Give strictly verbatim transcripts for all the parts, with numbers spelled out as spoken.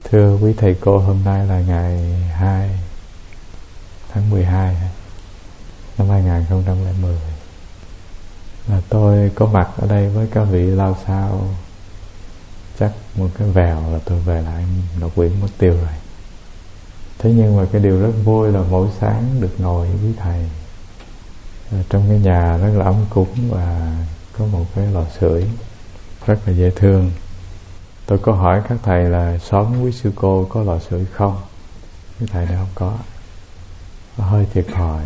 Thưa quý thầy cô, hôm nay là ngày hai tháng mười hai năm hai nghìn không trăm lẻ mười. Là tôi có mặt ở đây với các vị lao sao chắc một cái vèo là tôi về lại nộp quyển mất tiêu rồi. Thế nhưng mà cái điều rất vui là mỗi sáng được ngồi với quý thầy trong cái nhà rất là ấm cúng và có một cái lò sưởi rất là dễ thương. Tôi có hỏi các thầy là xóm quý sư cô có lò sưởi không? Quý thầy này không có. Nó hơi thiệt thòi.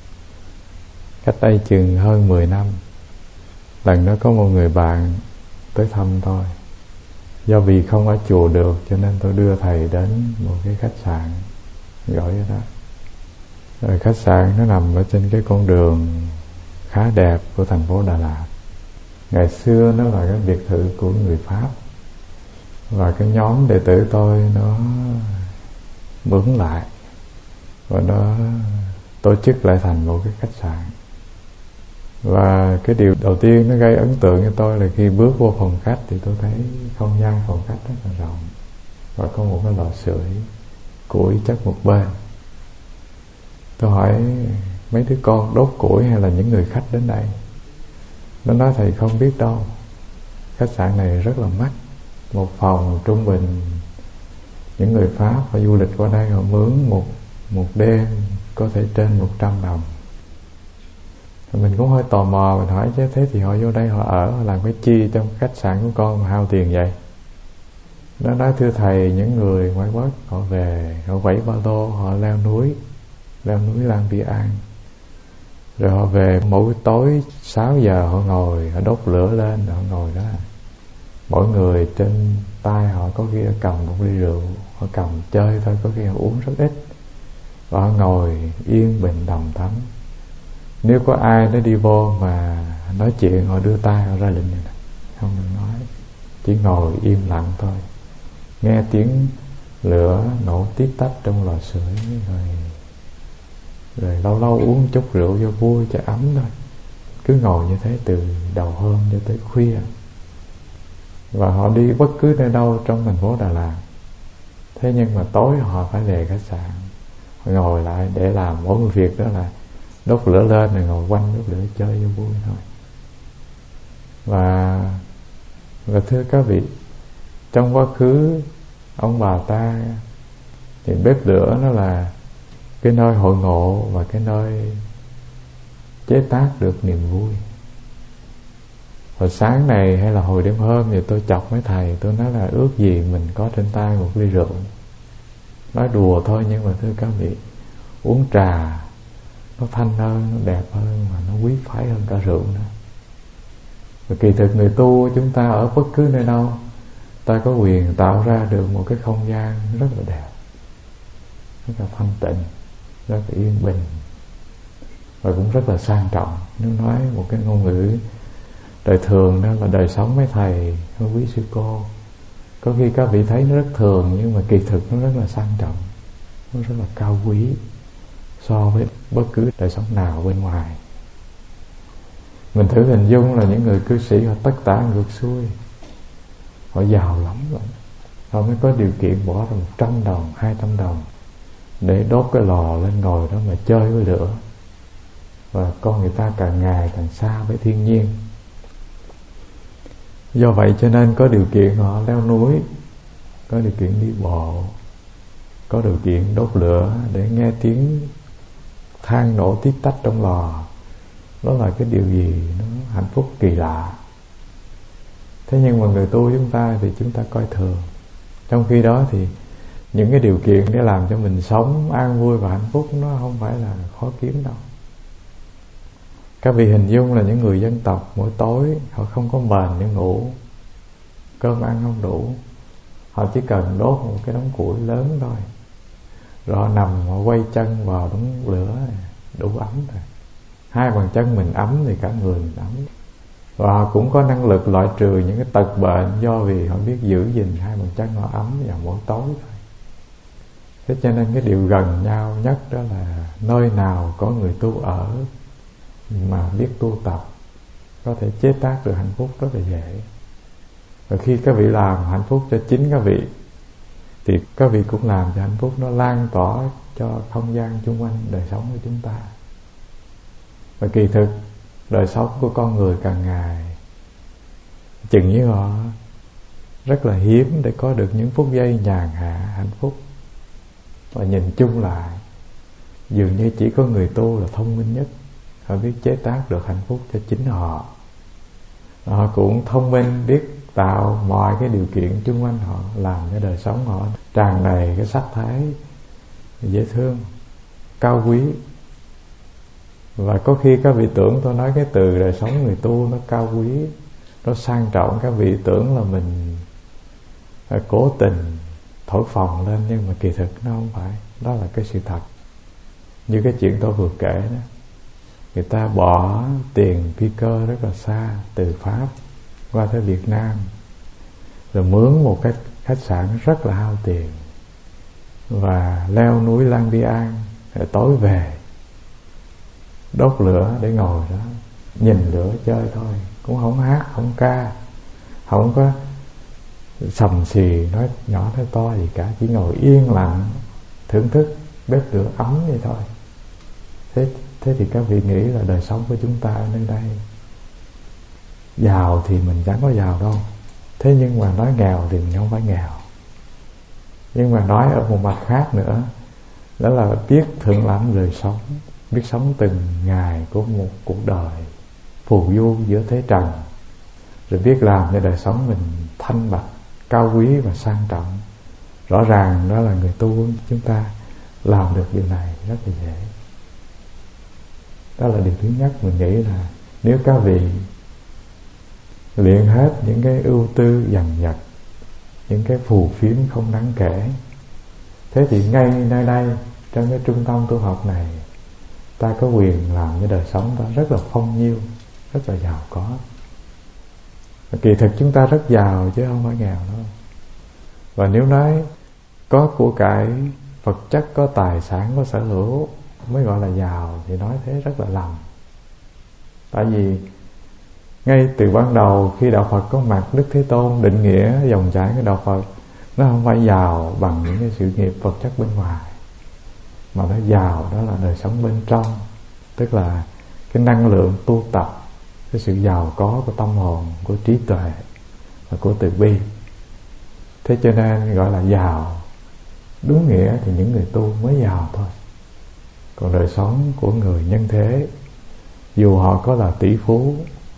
Cách đây chừng hơn mười năm, lần đó có một người bạn tới thăm tôi. Do vì không ở chùa được cho nên tôi đưa thầy đến một cái khách sạn gọi ở đó. Rồi khách sạn nó nằm ở trên cái con đường khá đẹp của thành phố Đà Lạt. Ngày xưa nó là cái biệt thự của người Pháp, và cái nhóm đệ tử tôi nó mướn lại và nó tổ chức lại thành một cái khách sạn. Và cái điều đầu tiên nó gây ấn tượng cho tôi là khi bước vô phòng khách thì tôi thấy không gian phòng khách rất là rộng và có một cái lò sưởi củi chất một bên. Tôi hỏi mấy đứa con đốt củi hay là những người khách đến đây? Nó nói thầy không biết đâu, khách sạn này rất là mắc. Một phòng trung bình những người Pháp họ du lịch qua đây họ mướn một một đêm có thể trên một trăm đồng. Mình cũng hơi tò mò, mình hỏi chứ thế thì họ vô đây họ ở, họ làm cái chi trong khách sạn của con mà hao tiền vậy? Nó nói thưa thầy, những người ngoại quốc họ về, họ vẫy ba lô, họ leo núi, leo núi Lang Biang. Rồi họ về mỗi tối sáu giờ họ ngồi, họ đốt lửa lên, họ ngồi đó. Mỗi người trên tay họ có khi cầm một ly rượu, họ cầm chơi thôi, có khi họ uống rất ít. Và họ ngồi yên bình đầm thắm. Nếu có ai nó đi vô mà nói chuyện, họ đưa tay họ ra lệnh này nè, không được nói, chỉ ngồi im lặng thôi, nghe tiếng lửa nổ tít tách trong lò sưởi, rồi rồi lâu lâu uống chút rượu cho vui cho ấm thôi. Cứ ngồi như thế từ đầu hôm cho tới khuya. Và họ đi bất cứ nơi đâu trong thành phố Đà Lạt. Thế nhưng mà tối họ phải về khách sạn, họ ngồi lại để làm mỗi một việc đó là đốt lửa lên rồi ngồi quanh đốt lửa chơi cho vui thôi. Và và thưa các vị, trong quá khứ ông bà ta thì bếp lửa nó là cái nơi hội ngộ và cái nơi chế tác được niềm vui. Hồi sáng này hay là hồi đêm hôm thì tôi chọc mấy thầy, tôi nói là ước gì mình có trên tay một ly rượu. Nói đùa thôi nhưng mà thưa các vị, uống trà nó thanh hơn, nó đẹp hơn, mà nó quý phái hơn cả rượu nữa. Và kỳ thực người tu chúng ta ở bất cứ nơi đâu, ta có quyền tạo ra được một cái không gian rất là đẹp, rất là thanh tịnh, rất là yên bình, và cũng rất là sang trọng. Nếu nói một cái ngôn ngữ đời thường đó là đời sống mấy thầy, mấy quý sư cô, có khi các vị thấy nó rất thường nhưng mà kỳ thực nó rất là sang trọng, nó rất là cao quý so với bất cứ đời sống nào bên ngoài. Mình thử hình dung là những người cư sĩ họ tất tả ngược xuôi, họ giàu lắm rồi, họ mới có điều kiện bỏ ra một trăm đồng, hai trăm đồng để đốt cái lò lên ngồi đó mà chơi với lửa. Và con người ta càng ngày càng xa với thiên nhiên. Do vậy cho nên có điều kiện họ leo núi, có điều kiện đi bộ, có điều kiện đốt lửa để nghe tiếng than nổ tít tách trong lò. Đó là cái điều gì nó hạnh phúc kỳ lạ. Thế nhưng mà người tu chúng ta thì chúng ta coi thường. Trong khi đó thì những cái điều kiện để làm cho mình sống an vui và hạnh phúc nó không phải là khó kiếm đâu. Các vị hình dung là những người dân tộc mỗi tối họ không có mền để ngủ, cơm ăn không đủ, họ chỉ cần đốt một cái đống củi lớn thôi, rồi họ nằm họ quay chân vào đống lửa đủ ấm rồi. Hai bàn chân mình ấm thì cả người mình ấm. Và họ cũng có năng lực loại trừ những cái tật bệnh do vì họ biết giữ gìn hai bàn chân họ ấm vào mỗi tối thôi. Thế cho nên cái điều gần nhau nhất đó là nơi nào có người tu ở mà biết tu tập có thể chế tác được hạnh phúc rất là dễ. Và khi các vị làm hạnh phúc cho chính các vị thì các vị cũng làm cho hạnh phúc nó lan tỏa cho không gian xung quanh đời sống của chúng ta. Và kỳ thực đời sống của con người càng ngày chừng như họ rất là hiếm để có được những phút giây nhàn hạ hạnh phúc. Và nhìn chung lại, dường như chỉ có người tu là thông minh nhất, họ biết chế tác được hạnh phúc cho chính họ. Họ cũng thông minh, biết tạo mọi cái điều kiện xung quanh họ, làm cho đời sống họ tràn đầy cái sắc thái dễ thương, cao quý. Và có khi các vị tưởng tôi nói cái từ đời sống người tu nó cao quý, nó sang trọng, các vị tưởng là mình cố tình thổi phồng lên, nhưng mà kỳ thực nó không phải. Đó là cái sự thật. Như cái chuyện tôi vừa kể đó, người ta bỏ tiền phi cơ rất là xa từ Pháp qua tới Việt Nam, rồi mướn một cái khách sạn rất là hao tiền, và leo núi Lang Biang, rồi tối về đốt lửa để ngồi đó nhìn lửa chơi thôi, cũng không hát không ca, không có sầm xì nói nhỏ nói to gì cả, chỉ ngồi yên lặng thưởng thức bếp lửa ấm vậy thôi. Thế, thế thì các vị nghĩ là đời sống của chúng ta ở nơi đây, giàu thì mình chẳng có giàu đâu, thế nhưng mà nói nghèo thì mình không phải nghèo. Nhưng mà nói ở một mặt khác nữa, đó là biết thượng lãnh đời sống, biết sống từng ngày của một cuộc đời phù du giữa thế trần, rồi biết làm cho đời sống mình thanh bạch, cao quý và sang trọng. Rõ ràng đó là người tu chúng ta làm được điều này rất là dễ. Đó là điều thứ nhất. Mình nghĩ là nếu các vị luyện hết những cái ưu tư dằn vặt, những cái phù phiếm không đáng kể, thế thì ngay nơi đây, trong cái trung tâm tu học này, ta có quyền làm cho đời sống ta rất là phong nhiêu, rất là giàu có. Và kỳ thực chúng ta rất giàu chứ không phải nghèo đâu. Và nếu nói có của cải vật chất, có tài sản, có sở hữu mới gọi là giàu, thì nói thế rất là lầm. Tại vì ngay từ ban đầu khi đạo Phật có mặt, Đức Thế Tôn định nghĩa dòng chảy của đạo Phật, nó không phải giàu bằng những cái sự nghiệp vật chất bên ngoài, mà nó giàu đó là đời sống bên trong, tức là cái năng lượng tu tập, cái sự giàu có của tâm hồn, của trí tuệ và của từ bi. Thế cho nên gọi là giàu đúng nghĩa thì những người tu mới giàu thôi. Còn đời sống của người nhân thế, dù họ có là tỷ phú,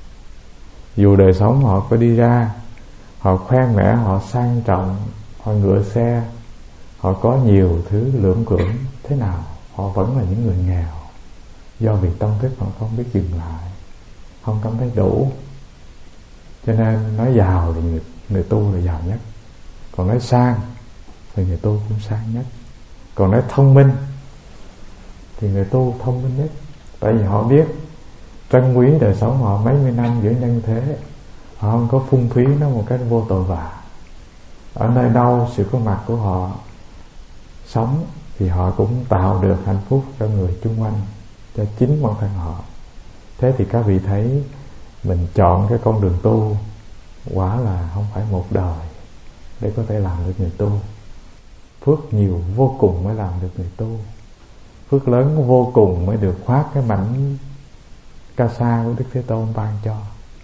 dù đời sống họ có đi ra, họ khoe mẽ, họ sang trọng, họ ngựa xe, họ có nhiều thứ lưỡng cưỡng thế nào, họ vẫn là những người nghèo, do vì tâm thức họ không biết dừng lại, không cảm thấy đủ. Cho nên nói giàu thì người, người tu là giàu nhất. Còn nói sang thì người tu cũng sang nhất. Còn nói thông minh thì người tu thông minh nhất. Tại vì họ biết trân quý đời sống họ mấy mươi năm giữa nhân thế, họ không có phung phí nó một cách vô tội vạ. Ở nơi đâu sự có mặt của họ sống thì họ cũng tạo được hạnh phúc cho người chung quanh, cho chính bản thân họ. Thế thì các vị thấy mình chọn cái con đường tu quả là không phải một đời để có thể làm được người tu. Phước nhiều vô cùng mới làm được người tu. Phước lớn vô cùng mới được khoác cái mảnh ca sa của Đức Thế Tôn ban cho.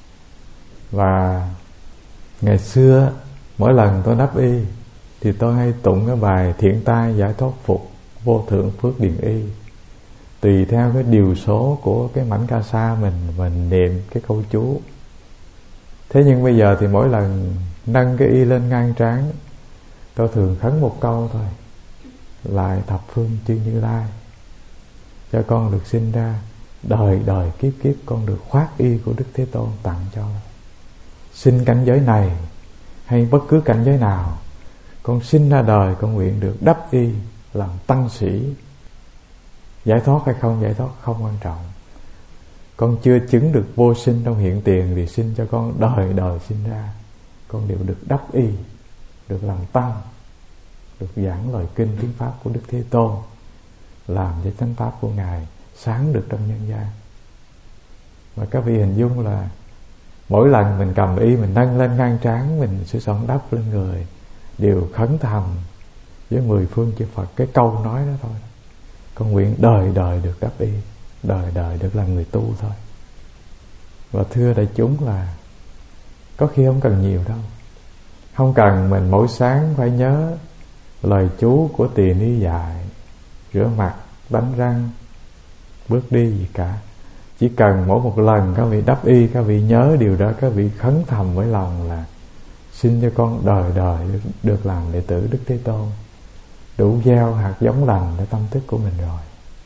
Và ngày xưa mỗi lần tôi đắp y thì tôi hay tụng cái bài Thiện Tai Giải Thoát Phục Vô Thượng Phước Điền Y. Tùy theo cái điều số của cái mảnh ca sa mình, mình niệm cái câu chú. Thế nhưng bây giờ thì mỗi lần nâng cái y lên ngang trán, tôi thường khấn một câu thôi: lại thập phương chư Như Lai, cho con được sinh ra, đời đời kiếp kiếp con được khoác y của Đức Thế Tôn tặng cho. Sinh cảnh giới này hay bất cứ cảnh giới nào, con sinh ra đời con nguyện được đắp y làm tăng sĩ. Giải thoát hay không giải thoát không quan trọng. Con chưa chứng được vô sinh trong hiện tiền thì xin cho con đời đời sinh ra, con đều được đắp y, được làm tăng, được giảng lời kinh tiếng pháp của Đức Thế Tôn, làm cho chánh pháp của Ngài sáng được trong nhân gian. Và các vị hình dung là mỗi lần mình cầm y mình nâng lên ngang trán, mình sẽ son đắp lên người, đều khấn thầm với mười phương chư Phật cái câu nói đó thôi. Con nguyện đời đời được đắp y, đời đời được làm người tu thôi. Và thưa đại chúng là có khi không cần nhiều đâu. Không cần mình mỗi sáng phải nhớ lời chú của Tỳ Ni dạy, rửa mặt, đánh răng, bước đi gì cả. Chỉ cần mỗi một lần các vị đắp y, các vị nhớ điều đó, các vị khấn thầm với lòng là xin cho con đời đời được, được làm đệ tử Đức Thế Tôn, đủ gieo hạt giống lành để tâm thức của mình rồi.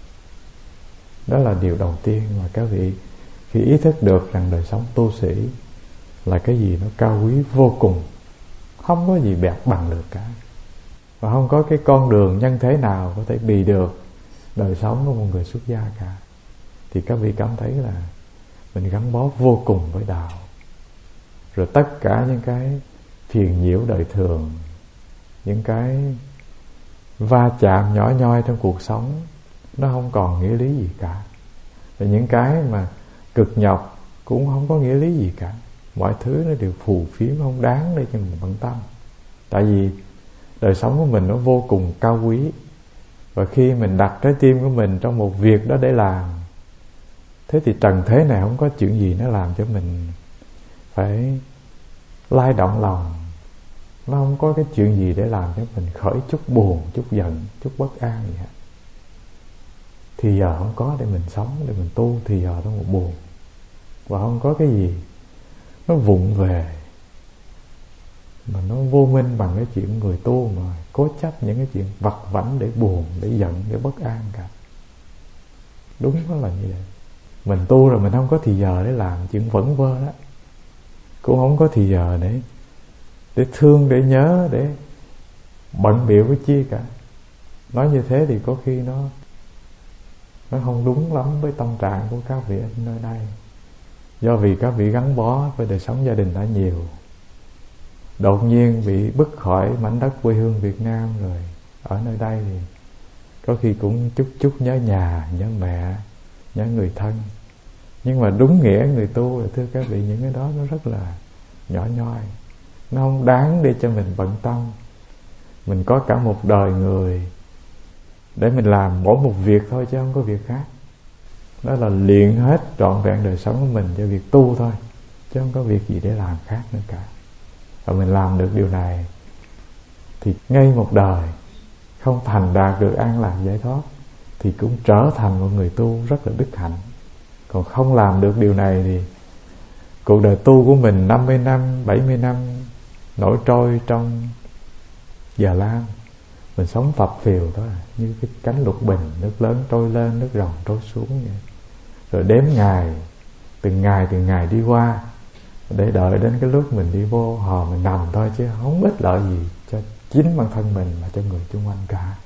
Đó là điều đầu tiên mà các vị khi ý thức được rằng đời sống tu sĩ là cái gì nó cao quý vô cùng, không có gì bẹt bằng được cả, và không có cái con đường nhân thế nào có thể bì được đời sống của một người xuất gia cả, thì các vị cảm thấy là mình gắn bó vô cùng với đạo. Rồi tất cả những cái phiền nhiễu đời thường, những cái va chạm nhỏ nhoi trong cuộc sống, nó không còn nghĩa lý gì cả. Và những cái mà cực nhọc cũng không có nghĩa lý gì cả. Mọi thứ nó đều phù phiếm, không đáng để cho mình bận tâm. Tại vì đời sống của mình nó vô cùng cao quý, và khi mình đặt trái tim của mình trong một việc đó để làm, thế thì trần thế này không có chuyện gì nó làm cho mình phải lay động lòng. Nó không có cái chuyện gì để làm cho mình khởi chút buồn, chút giận, chút bất an gì hết. Thì giờ không có để mình sống, để mình tu, thì giờ nó một buồn. Và không có cái gì nó vụng về mà nó vô minh bằng cái chuyện người tu mà cố chấp những cái chuyện vặt vãnh để buồn, để giận, để bất an cả. Đúng đó là như vậy. Mình tu rồi mình không có thì giờ để làm chuyện vẩn vơ đó, cũng không có thì giờ để để thương, để nhớ, để bận bịu với chi cả. Nói như thế thì có khi nó nó không đúng lắm với tâm trạng của các vị ở nơi đây. Do vì các vị gắn bó với đời sống gia đình đã nhiều, đột nhiên bị bứt khỏi mảnh đất quê hương Việt Nam rồi ở nơi đây thì có khi cũng chút chút nhớ nhà, nhớ mẹ, nhớ người thân. Nhưng mà đúng nghĩa người tu là thưa các vị, những cái đó nó rất là nhỏ nhoi, nó không đáng để cho mình bận tâm. Mình có cả một đời người để mình làm mỗi một việc thôi chứ không có việc khác. Đó là luyện hết trọn vẹn đời sống của mình cho việc tu thôi, chứ không có việc gì để làm khác nữa cả. Và mình làm được điều này thì ngay một đời không thành đạt được an lạc giải thoát thì cũng trở thành một người tu rất là đức hạnh. Còn không làm được điều này thì cuộc đời tu của mình năm mươi năm, bảy mươi năm nổi trôi trong già lam. Mình sống phập phìu thôi, như cái cánh lục bình, nước lớn trôi lên, nước ròng trôi xuống vậy. Rồi đếm ngày, từng ngày từng ngày đi qua, để đợi đến cái lúc mình đi vô hò mình nằm thôi, chứ không ích lợi gì cho chính bản thân mình mà cho người xung quanh cả.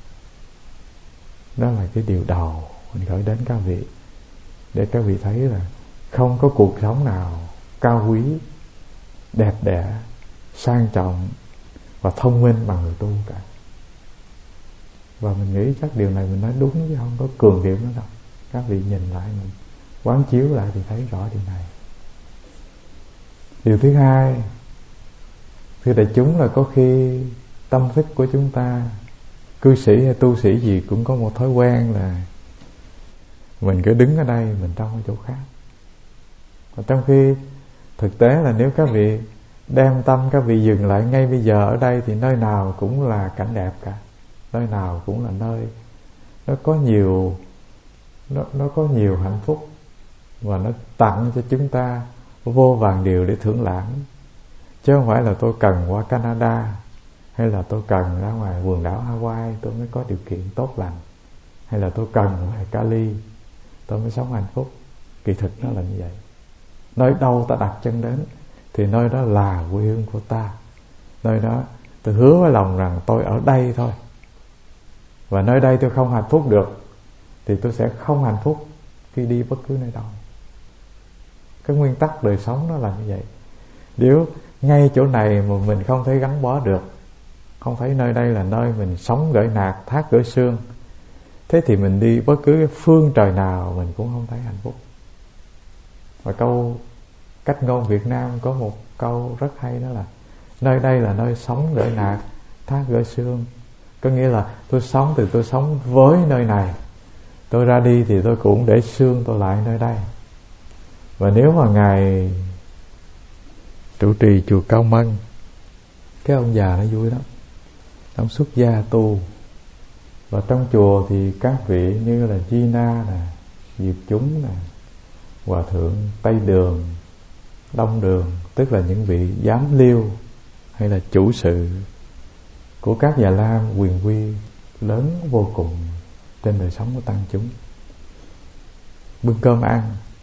Đó là cái điều đầu mình gửi đến các vị, để các vị thấy là không có cuộc sống nào cao quý, đẹp đẽ, sang trọng và thông minh bằng người tu cả. Và mình nghĩ chắc điều này mình nói đúng, chứ không có cường điệu nữa đâu. Các vị nhìn lại, mình quán chiếu lại thì thấy rõ điều này. Điều thứ hai, thưa đại chúng, là có khi tâm thức của chúng ta, cư sĩ hay tu sĩ gì cũng có một thói quen là mình cứ đứng ở đây, mình trong ở chỗ khác. Và trong khi thực tế là nếu các vị đem tâm các vị dừng lại ngay bây giờ ở đây thì nơi nào cũng là cảnh đẹp cả. Nơi nào cũng là nơi nó có nhiều nó, nó có nhiều hạnh phúc, và nó tặng cho chúng ta vô vàn điều để thưởng lãm. Chứ không phải là tôi cần qua Canada, hay là tôi cần ra ngoài quần đảo Hawaii tôi mới có điều kiện tốt lành, hay là tôi cần về Cali tôi mới sống hạnh phúc. Kỳ thực nó là như vậy. Nơi đâu ta đặt chân đến thì nơi đó là quê hương của ta. Nơi đó tôi hứa với lòng rằng tôi ở đây thôi, và nơi đây tôi không hạnh phúc được thì tôi sẽ không hạnh phúc khi đi bất cứ nơi đâu. Cái nguyên tắc đời sống nó là như vậy. Nếu ngay chỗ này mà mình không thấy gắn bó được, không thấy nơi đây là nơi mình sống gởi nạt, thác gởi xương, thế thì mình đi bất cứ cái phương trời nào mình cũng không thấy hạnh phúc. Và câu cách ngôn Việt Nam có một câu rất hay, đó là nơi đây là nơi sống gởi nạt, thác gởi xương, Có nghĩa là tôi sống thì tôi sống với nơi này, tôi ra đi thì tôi cũng để xương tôi lại nơi đây. Và nếu mà Ngài trụ trì chùa Cao Mân, cái ông già nó vui lắm, ông xuất gia tu. Và trong chùa thì các vị như là Di Na nè, Diệp Chúng nè, Hòa Thượng Tây Đường, Đông Đường, tức là những vị giám liêu hay là chủ sự của các Già Lam quyền quy lớn vô cùng trên đời sống của tăng chúng. Bưng cơm ăn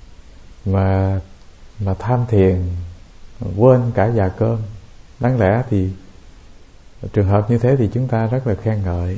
mà mà tham thiền, quên cả dạ cơm. Đáng lẽ thì trường hợp như thế thì chúng ta rất là khen ngợi.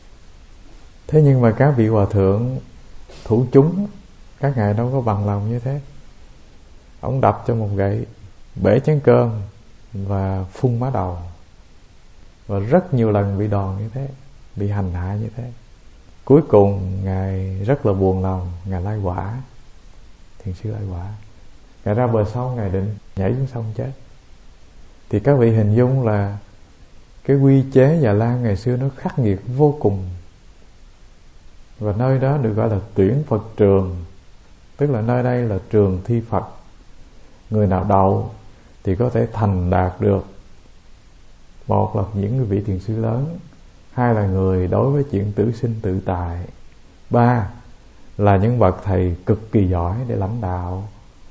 Thế nhưng mà các vị hòa thượng thủ chúng, các ngài đâu có bằng lòng như thế. Ông đập cho một gậy, bể chén cơm và phun má đầu. Và rất nhiều lần bị đòn như thế, bị hành hạ như thế. Cuối cùng ngài rất là buồn lòng, ngài lai quả, thiền sư lai quả. Ngài ra bờ sông, ngài định nhảy xuống sông chết. Thì các vị hình dung là cái quy chế Già Lam ngày xưa nó khắc nghiệt vô cùng. Và nơi đó được gọi là tuyển Phật trường, tức là nơi đây là trường thi Phật. Người nào đậu thì có thể thành đạt được, một là những người vị thiền sư lớn, hai là người đối với chuyện tử sinh tự tại, ba là những bậc thầy cực kỳ giỏi để lãnh đạo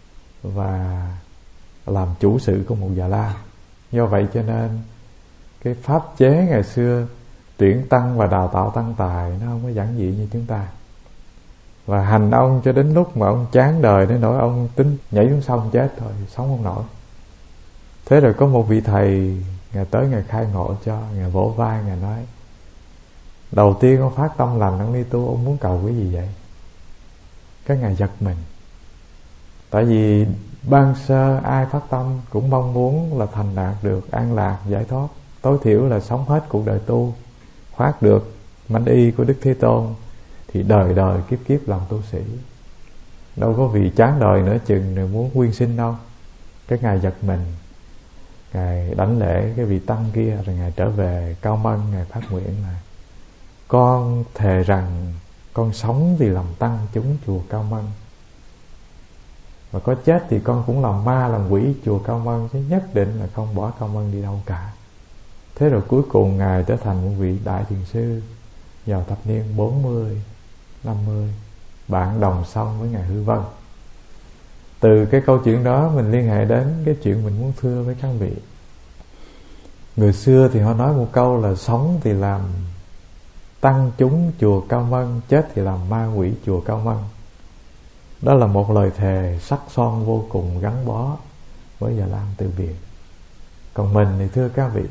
và làm chủ sự của một Già Lam. Do vậy cho nên cái pháp chế ngày xưa tuyển tăng và đào tạo tăng tài nó không có giản dị như chúng ta. Và hành ông cho đến lúc mà ông chán đời đến nỗi ông tính nhảy xuống sông chết thôi, sống không nổi. Thế rồi có một vị thầy, ngài tới ngài khai ngộ cho, ngài vỗ vai, ngài nói: đầu tiên ông phát tâm lành, ông đi tu, ông muốn cầu cái gì vậy? Các ngài giật mình. Tại vì ban sơ ai phát tâm cũng mong muốn là thành đạt được an lạc, giải thoát, tối thiểu là sống hết cuộc đời tu, khoác được manh y của Đức Thế Tôn, thì đời đời kiếp kiếp làm tu sĩ. Đâu có vì chán đời nữa chừng rồi muốn nguyên sinh đâu. Các ngài giật mình, ngài đảnh lễ cái vị tăng kia, rồi ngài trở về Cao Mân, ngài phát nguyện là: con thề rằng con sống vì làm tăng chúng chùa Cao Mân, và có chết thì con cũng làm ma làm quỷ chùa Cao Mân, chứ nhất định là không bỏ Cao Mân đi đâu cả. Thế rồi cuối cùng ngài trở thành một vị đại thiền sư vào thập niên bốn mươi, năm mươi, bạn đồng song với ngài Hư Vân. Từ cái câu chuyện đó mình liên hệ đến cái chuyện mình muốn thưa với các vị. Người xưa thì họ nói một câu là: sống thì làm tăng chúng chùa Cao Mân, chết thì làm ma quỷ chùa Cao Mân. Đó là một lời thề sắc son vô cùng gắn bó với Già Lam Từ Biệt. Còn mình thì thưa các vị,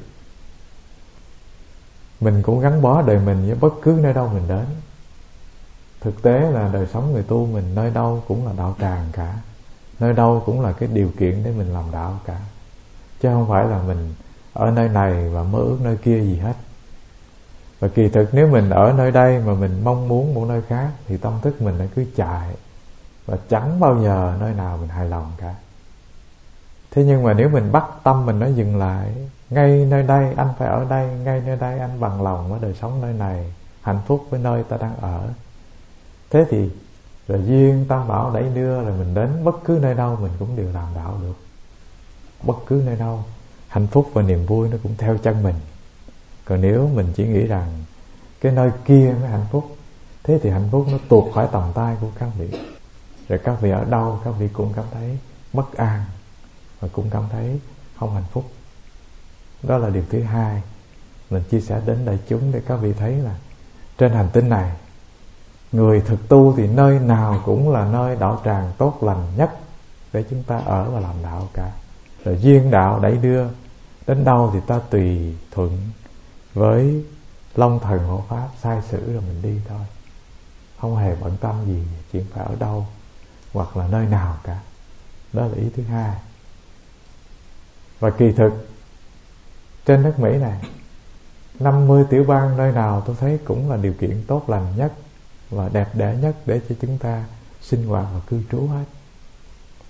mình cũng gắn bó đời mình với bất cứ nơi đâu mình đến. Thực tế là đời sống người tu mình nơi đâu cũng là đạo tràng cả, nơi đâu cũng là cái điều kiện để mình làm đạo cả, chứ không phải là mình ở nơi này và mơ ước nơi kia gì hết. Và kỳ thực nếu mình ở nơi đây mà mình mong muốn một nơi khác thì tâm thức mình nó cứ chạy, và chẳng bao giờ nơi nào mình hài lòng cả. Thế nhưng mà nếu mình bắt tâm mình nó dừng lại, ngay nơi đây anh phải ở đây, ngay nơi đây anh bằng lòng với đời sống nơi này, hạnh phúc với nơi ta đang ở, thế thì rồi duyên tam bảo đẩy đưa, rồi mình đến bất cứ nơi đâu mình cũng đều làm đạo được. Bất cứ nơi đâu hạnh phúc và niềm vui nó cũng theo chân mình. Còn nếu mình chỉ nghĩ rằng cái nơi kia mới hạnh phúc, thế thì hạnh phúc nó tuột khỏi tầm tay của các vị. Rồi các vị ở đâu các vị cũng cảm thấy bất an, và cũng cảm thấy không hạnh phúc. Đó là điều thứ hai mình chia sẻ đến đại chúng, để các vị thấy là trên hành tinh này, người thực tu thì nơi nào cũng là nơi đạo tràng tốt lành nhất để chúng ta ở và làm đạo cả. Rồi duyên đạo đẩy đưa, đến đâu thì ta tùy thuận với Long Thần Hộ Pháp sai sử rồi mình đi thôi, không hề bận tâm gì chuyện phải ở đâu hoặc là nơi nào cả. Đó là ý thứ hai. Và kỳ thực trên đất Mỹ này, năm mươi tiểu bang nơi nào tôi thấy cũng là điều kiện tốt lành nhất và đẹp đẽ nhất để cho chúng ta sinh hoạt và cư trú hết.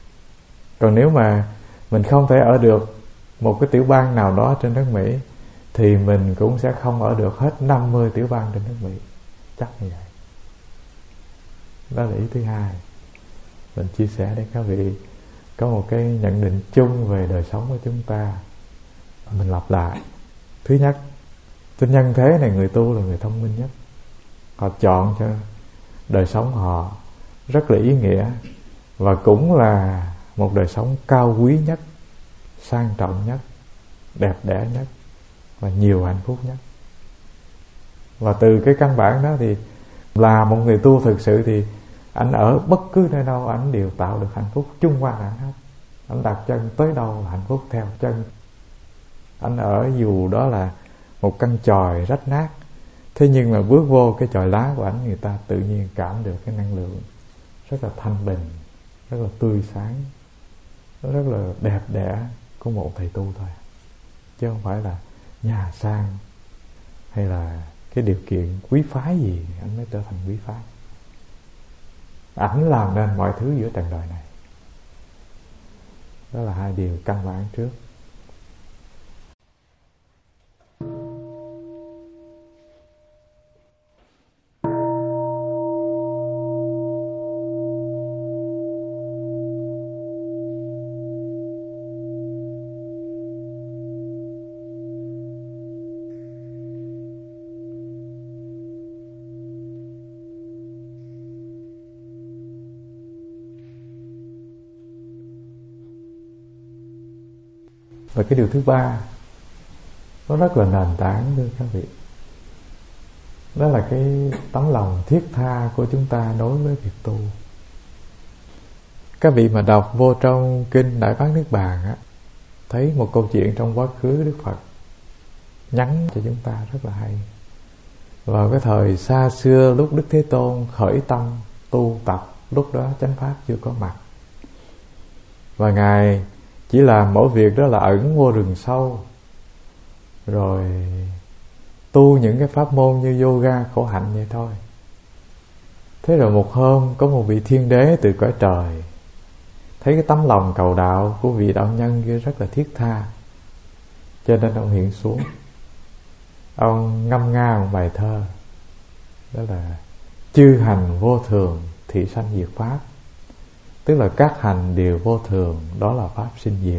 Còn nếu mà mình không thể ở được một cái tiểu bang nào đó trên đất Mỹ, thì mình cũng sẽ không ở được hết năm mươi tiểu bang trên nước Mỹ, chắc như vậy. Đó là ý thứ hai mình chia sẻ để các vị có một cái nhận định chung về đời sống của chúng ta. Mình lặp lại. Thứ nhất, trên nhân thế này người tu là người thông minh nhất. Họ chọn cho đời sống họ rất là ý nghĩa, và cũng là một đời sống cao quý nhất, sang trọng nhất, đẹp đẽ nhất và nhiều hạnh phúc nhất. Và từ cái căn bản đó thì là một người tu thực sự thì anh ở bất cứ nơi đâu anh đều tạo được hạnh phúc chung quanh anh hết. Anh đặt chân tới đâu là hạnh phúc theo chân. Anh ở dù đó là một căn chòi rách nát, thế nhưng mà bước vô cái chòi lá của anh, người ta tự nhiên cảm được cái năng lượng rất là thanh bình, rất là tươi sáng, rất là đẹp đẽ của một thầy tu thôi, chứ không phải là nhà sang hay là cái điều kiện quý phái gì anh mới trở thành quý phái. Ảnh làm nên mọi thứ giữa trần đời này. Đó là hai điều căn bản trước. Và cái điều thứ ba, nó rất là nền tảng thưa các vị. Đó là cái tấm lòng thiết tha của chúng ta đối với việc tu. Các vị mà đọc vô trong kinh Đại Bát Niết Bàn á, thấy một câu chuyện trong quá khứ Đức Phật nhắn cho chúng ta rất là hay. Vào cái thời xa xưa, lúc Đức Thế Tôn khởi tâm tu tập, lúc đó chánh pháp chưa có mặt, và Ngài chỉ làm mỗi việc đó là ẩn vô rừng sâu, rồi tu những cái pháp môn như yoga, khổ hạnh vậy thôi. Thế rồi một hôm có một vị thiên đế từ cõi trời thấy cái tấm lòng cầu đạo của vị đạo nhân kia rất là thiết tha, cho nên ông hiện xuống. Ông ngâm nga một bài thơ, đó là chư hành vô thường, thị sanh diệt pháp. Tức là các hành đều vô thường, đó là pháp sinh diệt.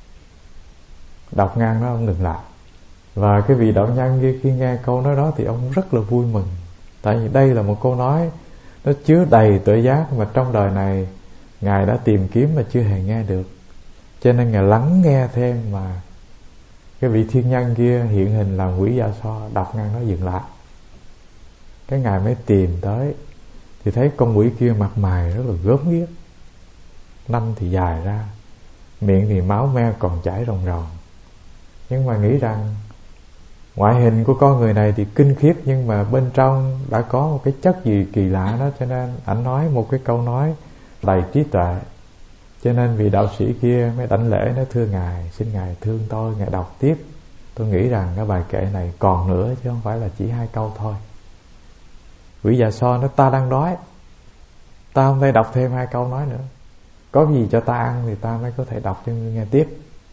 Đọc ngang đó ông ngừng lại. Và cái vị đạo nhân kia khi nghe câu nói đó thì ông rất là vui mừng. Tại vì đây là một câu nói nó chứa đầy tuệ giác mà trong đời này Ngài đã tìm kiếm mà chưa hề nghe được. Cho nên Ngài lắng nghe thêm, mà cái vị thiên nhân kia hiện hình làm quỷ dạ so, đọc ngang nó dừng lại. Cái Ngài mới tìm tới thì thấy con quỷ kia mặt mày rất là gớm ghiếc, nanh thì dài ra, miệng thì máu me còn chảy ròng ròng. Nhưng mà nghĩ rằng ngoại hình của con người này thì kinh khiếp, nhưng mà bên trong đã có một cái chất gì kỳ lạ đó, cho nên ảnh nói một cái câu nói đầy trí tuệ. Cho nên vị đạo sĩ kia mới đảnh lễ nói: thưa Ngài, xin Ngài thương tôi, Ngài đọc tiếp. Tôi nghĩ rằng cái bài kệ này còn nữa chứ không phải là chỉ hai câu thôi. Quỷ dạ so nói: ta đang đói, ta không thể đọc thêm hai câu nói nữa. Có gì cho ta ăn thì ta mới có thể đọc cho ngươi nghe tiếp.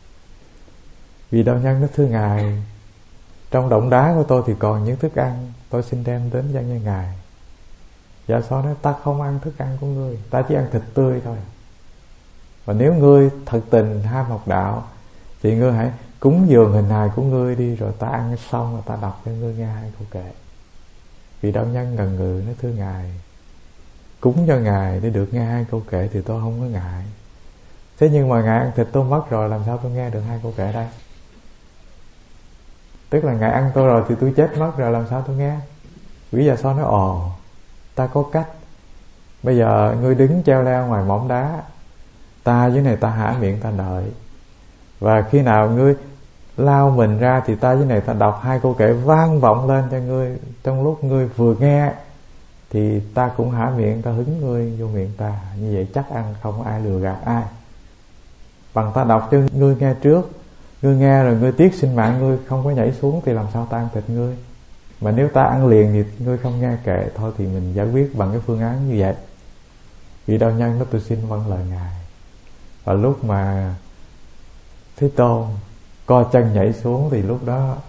Vì đạo nhân nói: thưa Ngài, trong động đá của tôi thì còn những thức ăn, tôi xin đem đến cho như Ngài. Dạ so nói: ta không ăn thức ăn của ngươi, ta chỉ ăn thịt tươi thôi. Và nếu ngươi thật tình ham học đạo thì ngươi hãy cúng dường hình hài của ngươi đi, rồi ta ăn xong rồi ta đọc cho ngươi nghe hai câu kệ. Vị đạo nhân ngần ngừ nói: thưa Ngài, cúng cho Ngài để được nghe hai câu kệ thì tôi không có ngại. Thế nhưng mà Ngài ăn thịt tôi mất rồi, làm sao tôi nghe được hai câu kệ đây? Tức là Ngài ăn tôi rồi thì tôi chết mất rồi, làm sao tôi nghe? Quỷ dạ so nói: ồ, ta có cách. Bây giờ ngươi đứng treo leo ngoài mỏm đá, ta dưới này ta hả miệng ta đợi. Và khi nào ngươi lao mình ra thì ta dưới này ta đọc hai câu kệ vang vọng lên cho ngươi. Trong lúc ngươi vừa nghe thì ta cũng hả miệng ta hứng ngươi vô miệng ta. Như vậy chắc ăn không ai lừa gạt ai. Bằng ta đọc cho ngươi nghe trước, ngươi nghe rồi ngươi tiếc sinh mạng ngươi không có nhảy xuống thì làm sao ta ăn thịt ngươi? Mà nếu ta ăn liền thì ngươi không nghe kệ, thôi thì mình giải quyết bằng cái phương án như vậy. Vị đạo nhân nói: tôi xin vâng lời Ngài. Và lúc mà Thế Tôn co chân nhảy xuống thì lúc đó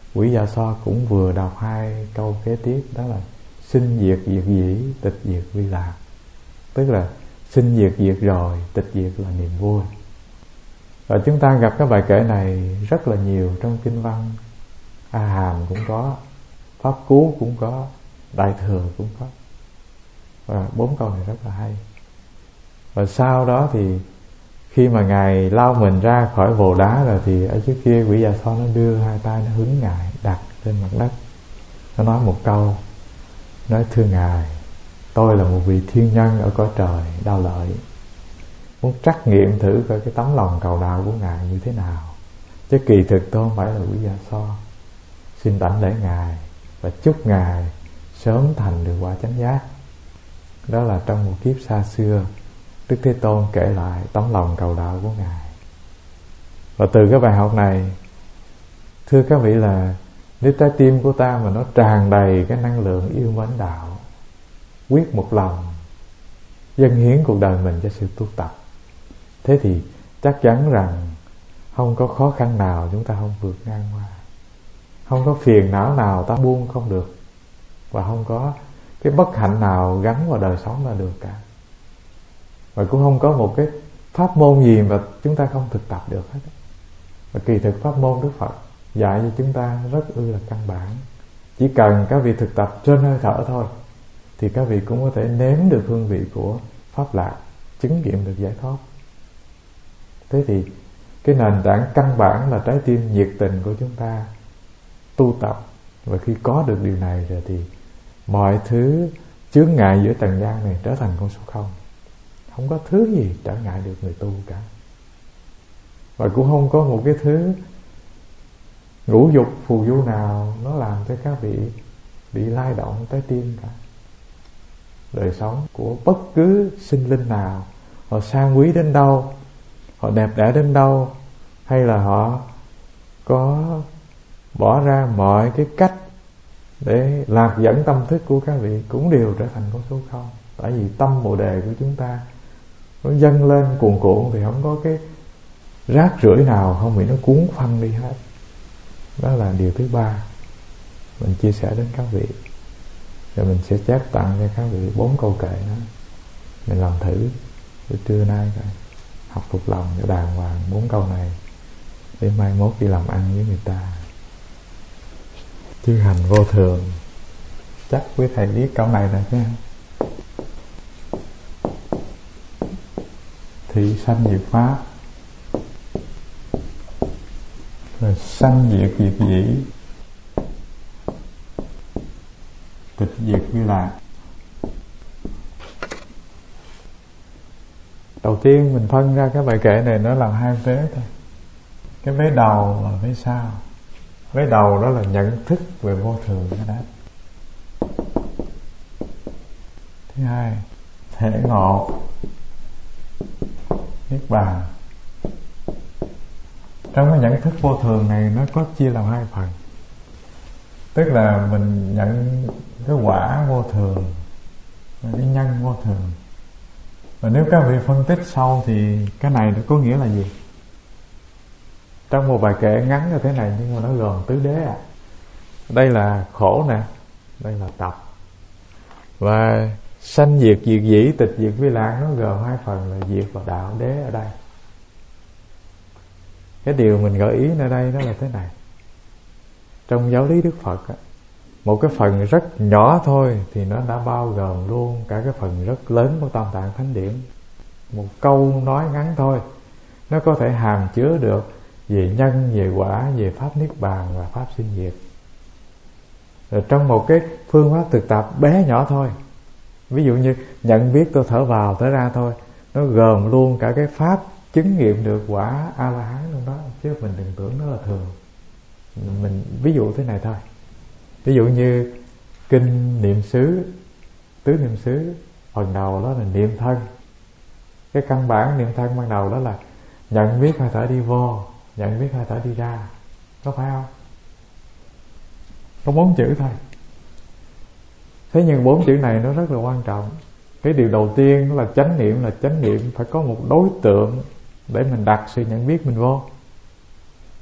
Quỷ Dạ So cũng vừa đọc hai câu kế tiếp, đó là sinh diệt diệt dĩ, tịch diệt vi lạc. Tức là sinh diệt diệt rồi, tịch diệt là niềm vui. Và chúng ta gặp cái bài kệ này rất là nhiều trong kinh văn. A Hàm cũng có, Pháp Cú cũng có, Đại Thừa cũng có. Và bốn câu này rất là hay. Và sau đó thì khi mà Ngài lao mình ra khỏi vồ đá rồi, thì ở trước kia Quỷ Dạ So nó đưa hai tay nó hứng Ngài đặt trên mặt đất. Nó nói một câu, nói thưa Ngài, tôi là một vị thiên nhân ở cõi trời đau lợi, muốn trắc nghiệm thử coi cái tấm lòng cầu đạo của Ngài như thế nào. Chứ kỳ thực tôi không phải là Quỷ Dạ So. Xin đảnh lễ Ngài và chúc Ngài sớm thành được quả chánh giác. Đó là trong một kiếp xa xưa, Đức Thế Tôn kể lại tấm lòng cầu đạo của Ngài. Và từ cái bài học này, thưa các vị, là nếu trái tim của ta mà nó tràn đầy cái năng lượng yêu mến đạo, quyết một lòng dâng hiến cuộc đời mình cho sự tu tập, thế thì chắc chắn rằng không có khó khăn nào chúng ta không vượt ngang qua, không có phiền não nào ta buông không được, và không có cái bất hạnh nào gắn vào đời sống là được cả. Và cũng không có một cái pháp môn gì mà chúng ta không thực tập được hết. Và kỳ thực pháp môn Đức Phật dạy cho chúng ta rất ư là căn bản. Chỉ cần các vị thực tập trên hơi thở thôi, thì các vị cũng có thể nếm được hương vị của pháp lạc, chứng nghiệm được giải thoát. Thế thì cái nền tảng căn bản là trái tim nhiệt tình của chúng ta tu tập. Và khi có được điều này rồi thì mọi thứ chướng ngại giữa trần gian này trở thành con số không. Không có thứ gì trở ngại được người tu cả. Và cũng không có một cái thứ ngũ dục phù du nào nó làm cho các vị bị lay động trái tim cả. Đời sống của bất cứ sinh linh nào, họ sang quý đến đâu, họ đẹp đẽ đến đâu, hay là họ có bỏ ra mọi cái cách để lạc dẫn tâm thức của các vị, cũng đều trở thành con số không. Tại vì tâm bồ đề của chúng ta nó dâng lên cuồn cuộn, thì không có cái rác rưởi nào không bị nó cuốn phăng đi hết. Đó là điều thứ ba mình chia sẻ đến các vị. Rồi mình sẽ chép tặng cho các vị bốn câu kệ đó. Mình làm thử để trưa nay coi, học thuộc lòng cho đàng hoàng bốn câu này, để mai mốt đi làm ăn với người ta. Chư hành vô thường, chắc quý thầy biết câu này rồi chứ. Thị sanh diệt pháp, rồi sanh diệt diệt dĩ, tịch diệt vi lạc. Đầu tiên mình phân ra cái bài kệ này nó làm hai vế thôi. Cái vế đầu và vế sau. Vế đầu đó là nhận thức về vô thường cái đó. Thứ hai, thể ngộ niết bàn. Trong cái nhận thức vô thường này nó có chia làm hai phần. Tức là mình nhận cái quả vô thường và cái nhân vô thường. Và nếu các vị phân tích sâu thì cái này nó có nghĩa là gì? Trong một bài kệ ngắn như thế này nhưng mà nó gồm tứ đế à. Đây là khổ nè, đây là tập. Và sanh diệt diệt dĩ, tịch diệt vi lạc nó gồm hai phần là diệt và đạo. Đế ở đây, cái điều mình gợi ý ở đây đó là thế này. Trong giáo lý Đức Phật á, một cái phần rất nhỏ thôi thì nó đã bao gồm luôn cả cái phần rất lớn của Tam Tạng Thánh Điển. Một câu nói ngắn thôi nó có thể hàm chứa được về nhân, về quả, về pháp niết bàn và pháp sinh diệt. Rồi trong một cái phương pháp thực tập bé nhỏ thôi, ví dụ như nhận biết tôi thở vào thở ra thôi, nó gồm luôn cả cái pháp chứng nghiệm được quả A-la-hán luôn đó. Chứ mình đừng tưởng nó là thường. Mình ví dụ thế này thôi. Ví dụ như kinh niệm xứ, tứ niệm xứ, phần đầu đó là niệm thân. Cái căn bản niệm thân ban đầu đó là nhận biết hơi thở đi vô, nhận biết hơi thở đi ra. Có phải không? Có bốn chữ thôi. Thế nhưng bốn chữ này nó rất là quan trọng. Cái điều đầu tiên đó là chánh niệm. Là chánh niệm phải có một đối tượng để mình đặt sự nhận biết mình vô.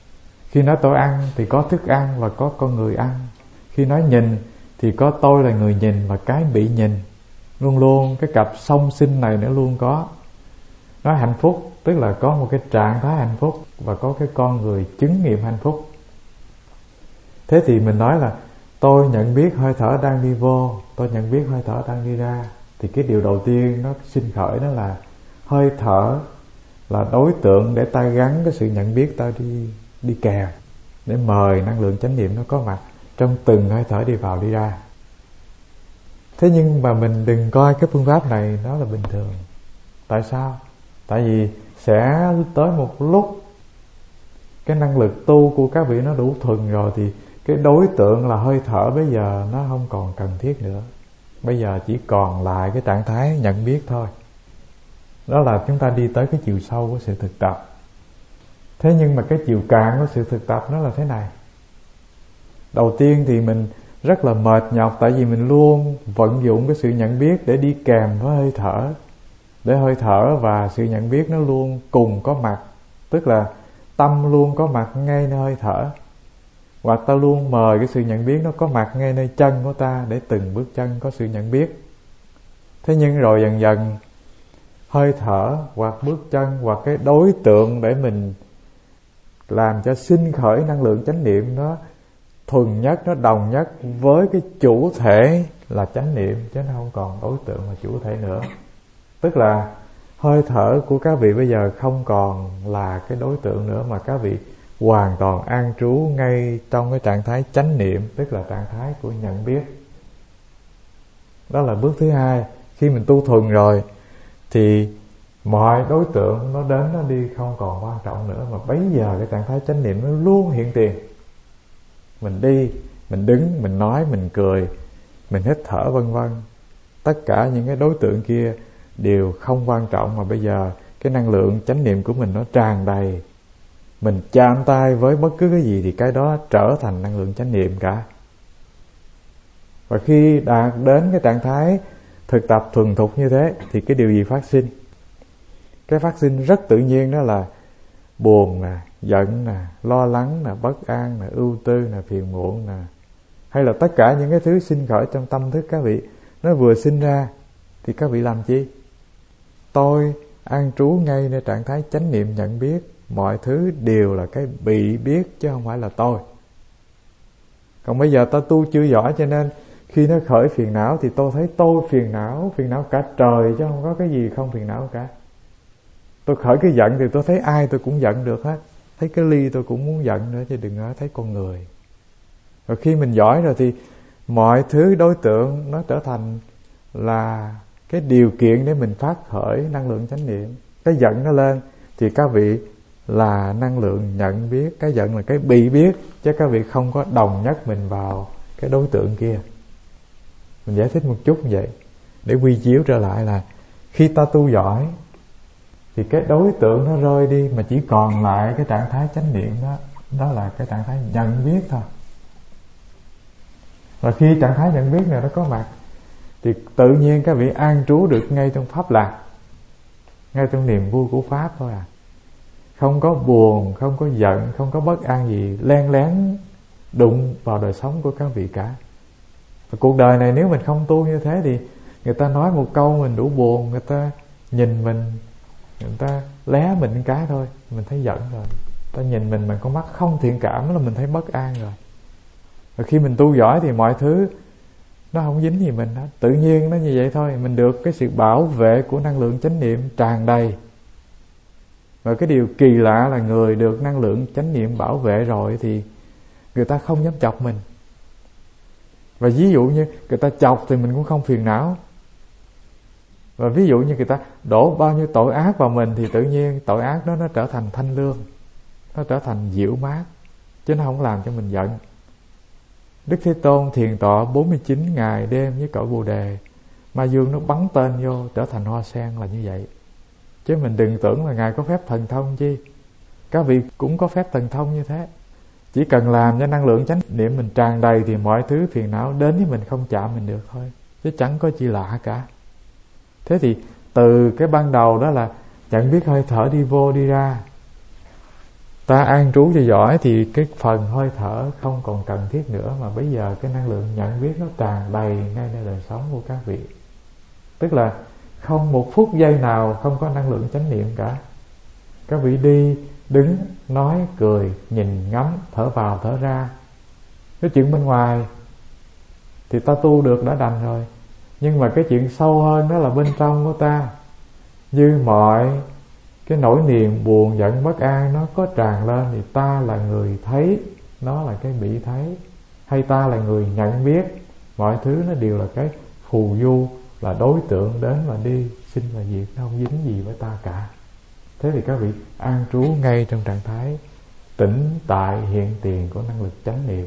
Khi nói tôi ăn thì có thức ăn và có con người ăn. Khi nói nhìn thì có tôi là người nhìn và cái bị nhìn. Luôn luôn cái cặp song sinh này nó luôn có. Nói hạnh phúc tức là có một cái trạng thái hạnh phúc và có cái con người chứng nghiệm hạnh phúc. Thế thì mình nói là tôi nhận biết hơi thở đang đi vô, tôi nhận biết hơi thở đang đi ra. Thì cái điều đầu tiên nó sinh khởi đó là hơi thở là đối tượng để ta gắn cái sự nhận biết ta đi đi kèm, để mời năng lượng chánh niệm nó có mặt trong từng hơi thở đi vào đi ra. Thế nhưng mà mình đừng coi cái phương pháp này nó là bình thường. Tại sao? Tại vì sẽ tới một lúc cái năng lực tu của các vị nó đủ thuần rồi thì cái đối tượng là hơi thở bây giờ nó không còn cần thiết nữa. Bây giờ chỉ còn lại cái trạng thái nhận biết thôi. Đó là chúng ta đi tới cái chiều sâu của sự thực tập. Thế nhưng mà cái chiều cạn của sự thực tập nó là thế này. Đầu tiên thì mình rất là mệt nhọc, tại vì mình luôn vận dụng cái sự nhận biết để đi kèm với hơi thở, để hơi thở và sự nhận biết nó luôn cùng có mặt. Tức là tâm luôn có mặt ngay nơi hơi thở, hoặc ta luôn mời cái sự nhận biết nó có mặt ngay nơi chân của ta, để từng bước chân có sự nhận biết. Thế nhưng rồi dần dần hơi thở hoặc bước chân hoặc cái đối tượng để mình làm cho sinh khởi năng lượng chánh niệm nó thuần nhất, nó đồng nhất với cái chủ thể là chánh niệm, chứ nó không còn đối tượng là chủ thể nữa. Tức là hơi thở của các vị bây giờ không còn là cái đối tượng nữa, mà các vị hoàn toàn an trú ngay trong cái trạng thái chánh niệm, tức là trạng thái của nhận biết. Đó là bước thứ hai. Khi mình tu thuần rồi thì mọi đối tượng nó đến nó đi không còn quan trọng nữa, mà bấy giờ cái trạng thái chánh niệm nó luôn hiện tiền. Mình đi, mình đứng, mình nói, mình cười, mình hít thở vân vân, tất cả những cái đối tượng kia đều không quan trọng, mà bây giờ cái năng lượng chánh niệm của mình nó tràn đầy. Mình chạm tay với bất cứ cái gì thì cái đó trở thành năng lượng chánh niệm cả. Và khi đạt đến cái trạng thái thực tập thuần thục như thế thì cái điều gì phát sinh? Cái phát sinh rất tự nhiên đó là buồn nè, giận nè, lo lắng nè, bất an nè, ưu tư nè, phiền muộn nè, hay là tất cả những cái thứ sinh khởi trong tâm thức các vị, nó vừa sinh ra thì các vị làm chi? Tôi an trú ngayในtrạng thái chánh niệm nhận biết. Mọi thứ đều là cái bị biết chứ không phải là tôi. Còn bây giờ ta tu chưa giỏi, cho nên khi nó khởi phiền não thì tôi thấy tôi phiền não, phiền não cả trời chứ không có cái gì không phiền não cả. Tôi khởi cái giận thì tôi thấy ai tôi cũng giận được hết. Thấy cái ly tôi cũng muốn giận nữa, chứ đừng nói thấy con người. Rồi khi mình giỏi rồi thì mọi thứ đối tượng nó trở thành là cái điều kiện để mình phát khởi năng lượng chánh niệm. Cái giận nó lên thì các vị là năng lượng nhận biết, cái giận là cái bị biết, chứ các vị không có đồng nhất mình vào cái đối tượng kia. Mình giải thích một chút như vậy để quy chiếu trở lại là khi ta tu giỏi thì cái đối tượng nó rơi đi, mà chỉ còn lại cái trạng thái chánh niệm đó, đó là cái trạng thái nhận biết thôi. Và khi trạng thái nhận biết này nó có mặt thì tự nhiên các vị an trú được ngay trong pháp lạc, ngay trong niềm vui của pháp thôi à. Không có buồn, không có giận, không có bất an gì len lén đụng vào đời sống của các vị cả. Và cuộc đời này nếu mình không tu như thế thì người ta nói một câu mình đủ buồn, người ta nhìn mình, người ta lé mình một cái thôi, mình thấy giận rồi. Người ta nhìn mình bằng con mắt không thiện cảm là mình thấy bất an rồi. Và khi mình tu giỏi thì mọi thứ nó không dính gì mình hết, tự nhiên nó như vậy thôi. Mình được cái sự bảo vệ của năng lượng chánh niệm tràn đầy. Và cái điều kỳ lạ là người được năng lượng chánh niệm bảo vệ rồi thì người ta không dám chọc mình. Và ví dụ như người ta chọc thì mình cũng không phiền não. Và ví dụ như người ta đổ bao nhiêu tội ác vào mình thì tự nhiên tội ác đó nó trở thành thanh lương, nó trở thành dịu mát, chứ nó không làm cho mình giận. Đức Thế Tôn thiền tọa bốn mươi chín ngày đêm với cõi Bồ Đề, Ma Dương nó bắn tên vô trở thành hoa sen là như vậy. Chứ mình đừng tưởng là Ngài có phép thần thông chi. Các vị cũng có phép thần thông như thế. Chỉ cần làm cho năng lượng chánh niệm mình tràn đầy thì mọi thứ phiền não đến với mình không chạm mình được thôi, chứ chẳng có chi lạ cả. Thế thì từ cái ban đầu đó là nhận biết hơi thở đi vô đi ra, Ta an trú cho giỏi thì cái phần hơi thở không còn cần thiết nữa, mà bây giờ cái năng lượng nhận biết nó tràn đầy ngay nơi đời sống của các vị. Tức là không một phút giây nào không có năng lượng chánh niệm cả. Các vị đi, đứng, nói, cười, nhìn, ngắm, thở vào, thở ra. Cái chuyện bên ngoài thì ta tu được đã đành rồi, nhưng mà cái chuyện sâu hơn đó là bên trong của ta. Như mọi cái nỗi niềm buồn, giận, bất an nó có tràn lên thì ta là người thấy, nó là cái bị thấy, hay ta là người nhận biết. Mọi thứ nó đều là cái phù du, là đối tượng đến và đi, sinh và diệt, nó không dính gì với ta cả. Thế thì các vị an trú ngay trong trạng thái tĩnh tại hiện tiền của năng lực chánh niệm.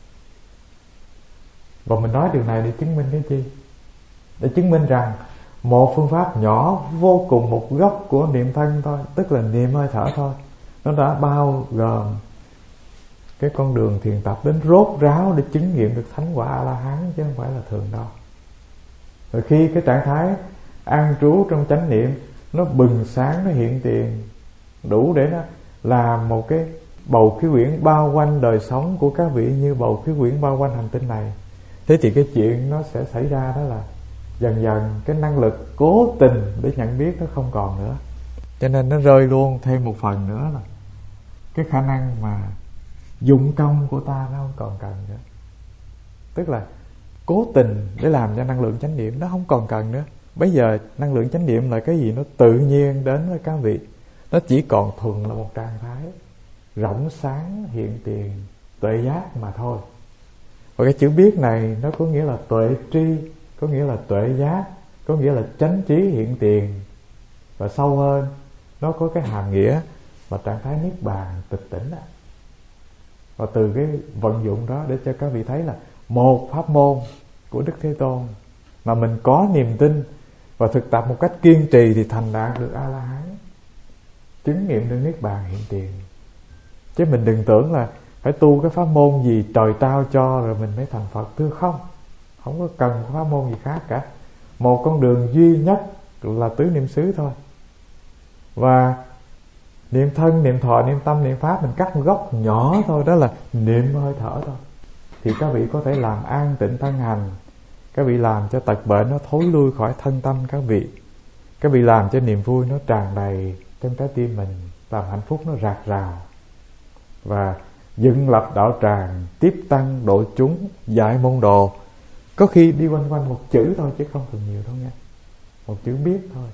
Và mình nói điều này để chứng minh cái chi? Để chứng minh rằng một phương pháp nhỏ vô cùng, một gốc của niệm thân thôi, tức là niệm hơi thở thôi, nó đã bao gồm cái con đường thiền tập đến rốt ráo để chứng nghiệm được thánh quả A-la-hán, chứ không phải là thường đâu. Rồi khi cái trạng thái an trú trong chánh niệm nó bừng sáng, nó hiện tiền đủ để nó làm một cái bầu khí quyển bao quanh đời sống của các vị như bầu khí quyển bao quanh hành tinh này. Thế thì cái chuyện nó sẽ xảy ra đó là dần dần cái năng lực cố tình để nhận biết nó không còn nữa. Cho nên nó rơi luôn thêm một phần nữa là cái khả năng mà dụng công của ta nó không còn cần nữa. Tức là cố tình để làm cho năng lượng chánh niệm nó không còn cần nữa. Bây giờ năng lượng chánh niệm là cái gì nó tự nhiên đến với các vị. Nó chỉ còn thuần là một trạng thái rộng sáng hiện tiền tuệ giác mà thôi. Và cái chữ biết này nó có nghĩa là tuệ tri, có nghĩa là tuệ giác, có nghĩa là chánh trí hiện tiền. Và sâu hơn, nó có cái hàm nghĩa và trạng thái niết bàn tịch tỉnh đó. Và từ cái vận dụng đó để cho các vị thấy là một pháp môn của Đức Thế Tôn mà mình có niềm tin và thực tập một cách kiên trì thì thành đạt được A-la-hán, chứng nghiệm được niết bàn hiện tiền. Chứ mình đừng tưởng là phải tu cái pháp môn gì trời trao cho rồi mình mới thành Phật. Thưa không, không có cần pháp môn gì khác cả. Một con đường duy nhất là tứ niệm xứ thôi. Và niệm thân, niệm thọ, niệm tâm, niệm pháp mình cắt một góc nhỏ thôi, đó là niệm hơi thở thôi. Thì các vị có thể làm an tịnh thân hành, các vị làm cho tật bệnh nó thối lui khỏi thân tâm các vị, các vị làm cho niềm vui nó tràn đầy trong trái tim mình, làm hạnh phúc nó rạc rào, và dựng lập đạo tràng, tiếp tăng độ chúng, dạy môn đồ. Có khi đi quanh quanh một chữ thôi chứ không cần nhiều đâu nha, một chữ biết thôi.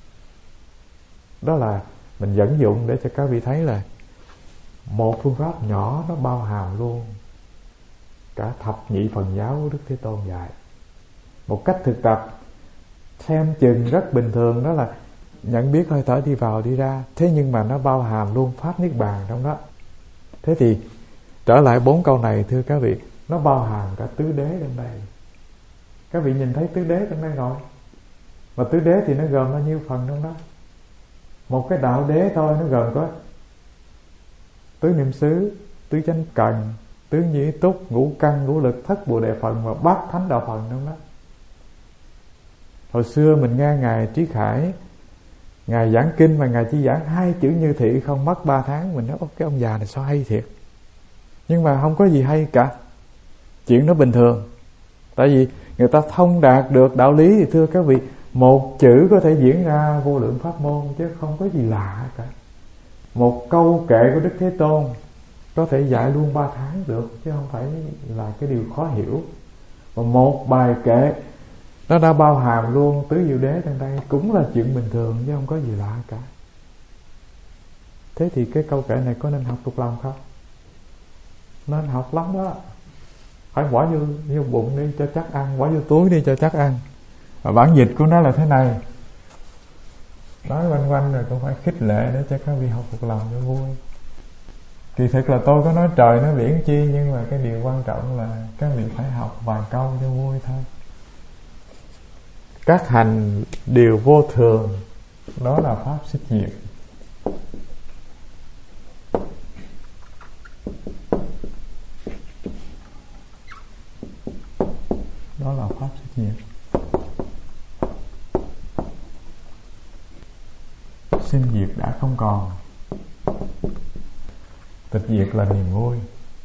Đó là mình dẫn dụng để cho các vị thấy là một phương pháp nhỏ nó bao hàm luôn cả thập nhị phần giáo của Đức Thế Tôn dạy. Một cách thực tập xem chừng rất bình thường, đó là nhận biết hơi thở đi vào đi ra, thế nhưng mà nó bao hàm luôn pháp niết bàn trong đó. Thế thì trở lại bốn câu này thưa các vị, nó bao hàm cả tứ đế trong đây. Các vị nhìn thấy tứ đế trong đây rồi. Và tứ đế thì nó gồm bao nhiêu phần trong đó? Một cái đạo đế thôi nó gồm có tứ niệm xứ, tứ chánh cần, tứ nhĩ túc, ngũ căn, ngũ lực, thất bồ đề phần và bát thánh đạo phần trong đó. Hồi xưa mình nghe Ngài Trí Khải, Ngài giảng kinh mà Ngài chỉ giảng hai chữ như thị không, mất ba tháng. Mình nói cái ông già này sao hay thiệt. Nhưng mà không có gì hay cả, chuyện nó bình thường. Tại vì người ta thông đạt được đạo lý thì thưa các vị, một chữ có thể diễn ra vô lượng pháp môn chứ không có gì lạ cả. Một câu kệ của Đức Thế Tôn có thể dạy luôn ba tháng được, chứ không phải là cái điều khó hiểu. Và một bài kệ nó đã bao hàm luôn tứ diệu đế trong đây, cũng là chuyện bình thường chứ không có gì lạ cả. Thế thì cái câu kệ này có nên học thuộc lòng không? Nên học lắm đó. Phải bỏ vô, vô bụng đi cho chắc ăn, bỏ vô túi đi cho chắc ăn. Và bản dịch của nó là thế này. Nói quanh quanh rồi cũng phải khích lệ để cho các vị học thuộc lòng cho vui. Kỳ thực là tôi có nói trời nói biển chi, nhưng mà cái điều quan trọng là các vị phải học vài câu cho vui thôi. Các hành đều vô thường, đó là pháp xích diệt. Đó là pháp xích diệt. Sinh diệt đã không còn. tịch diệt là niềm vui.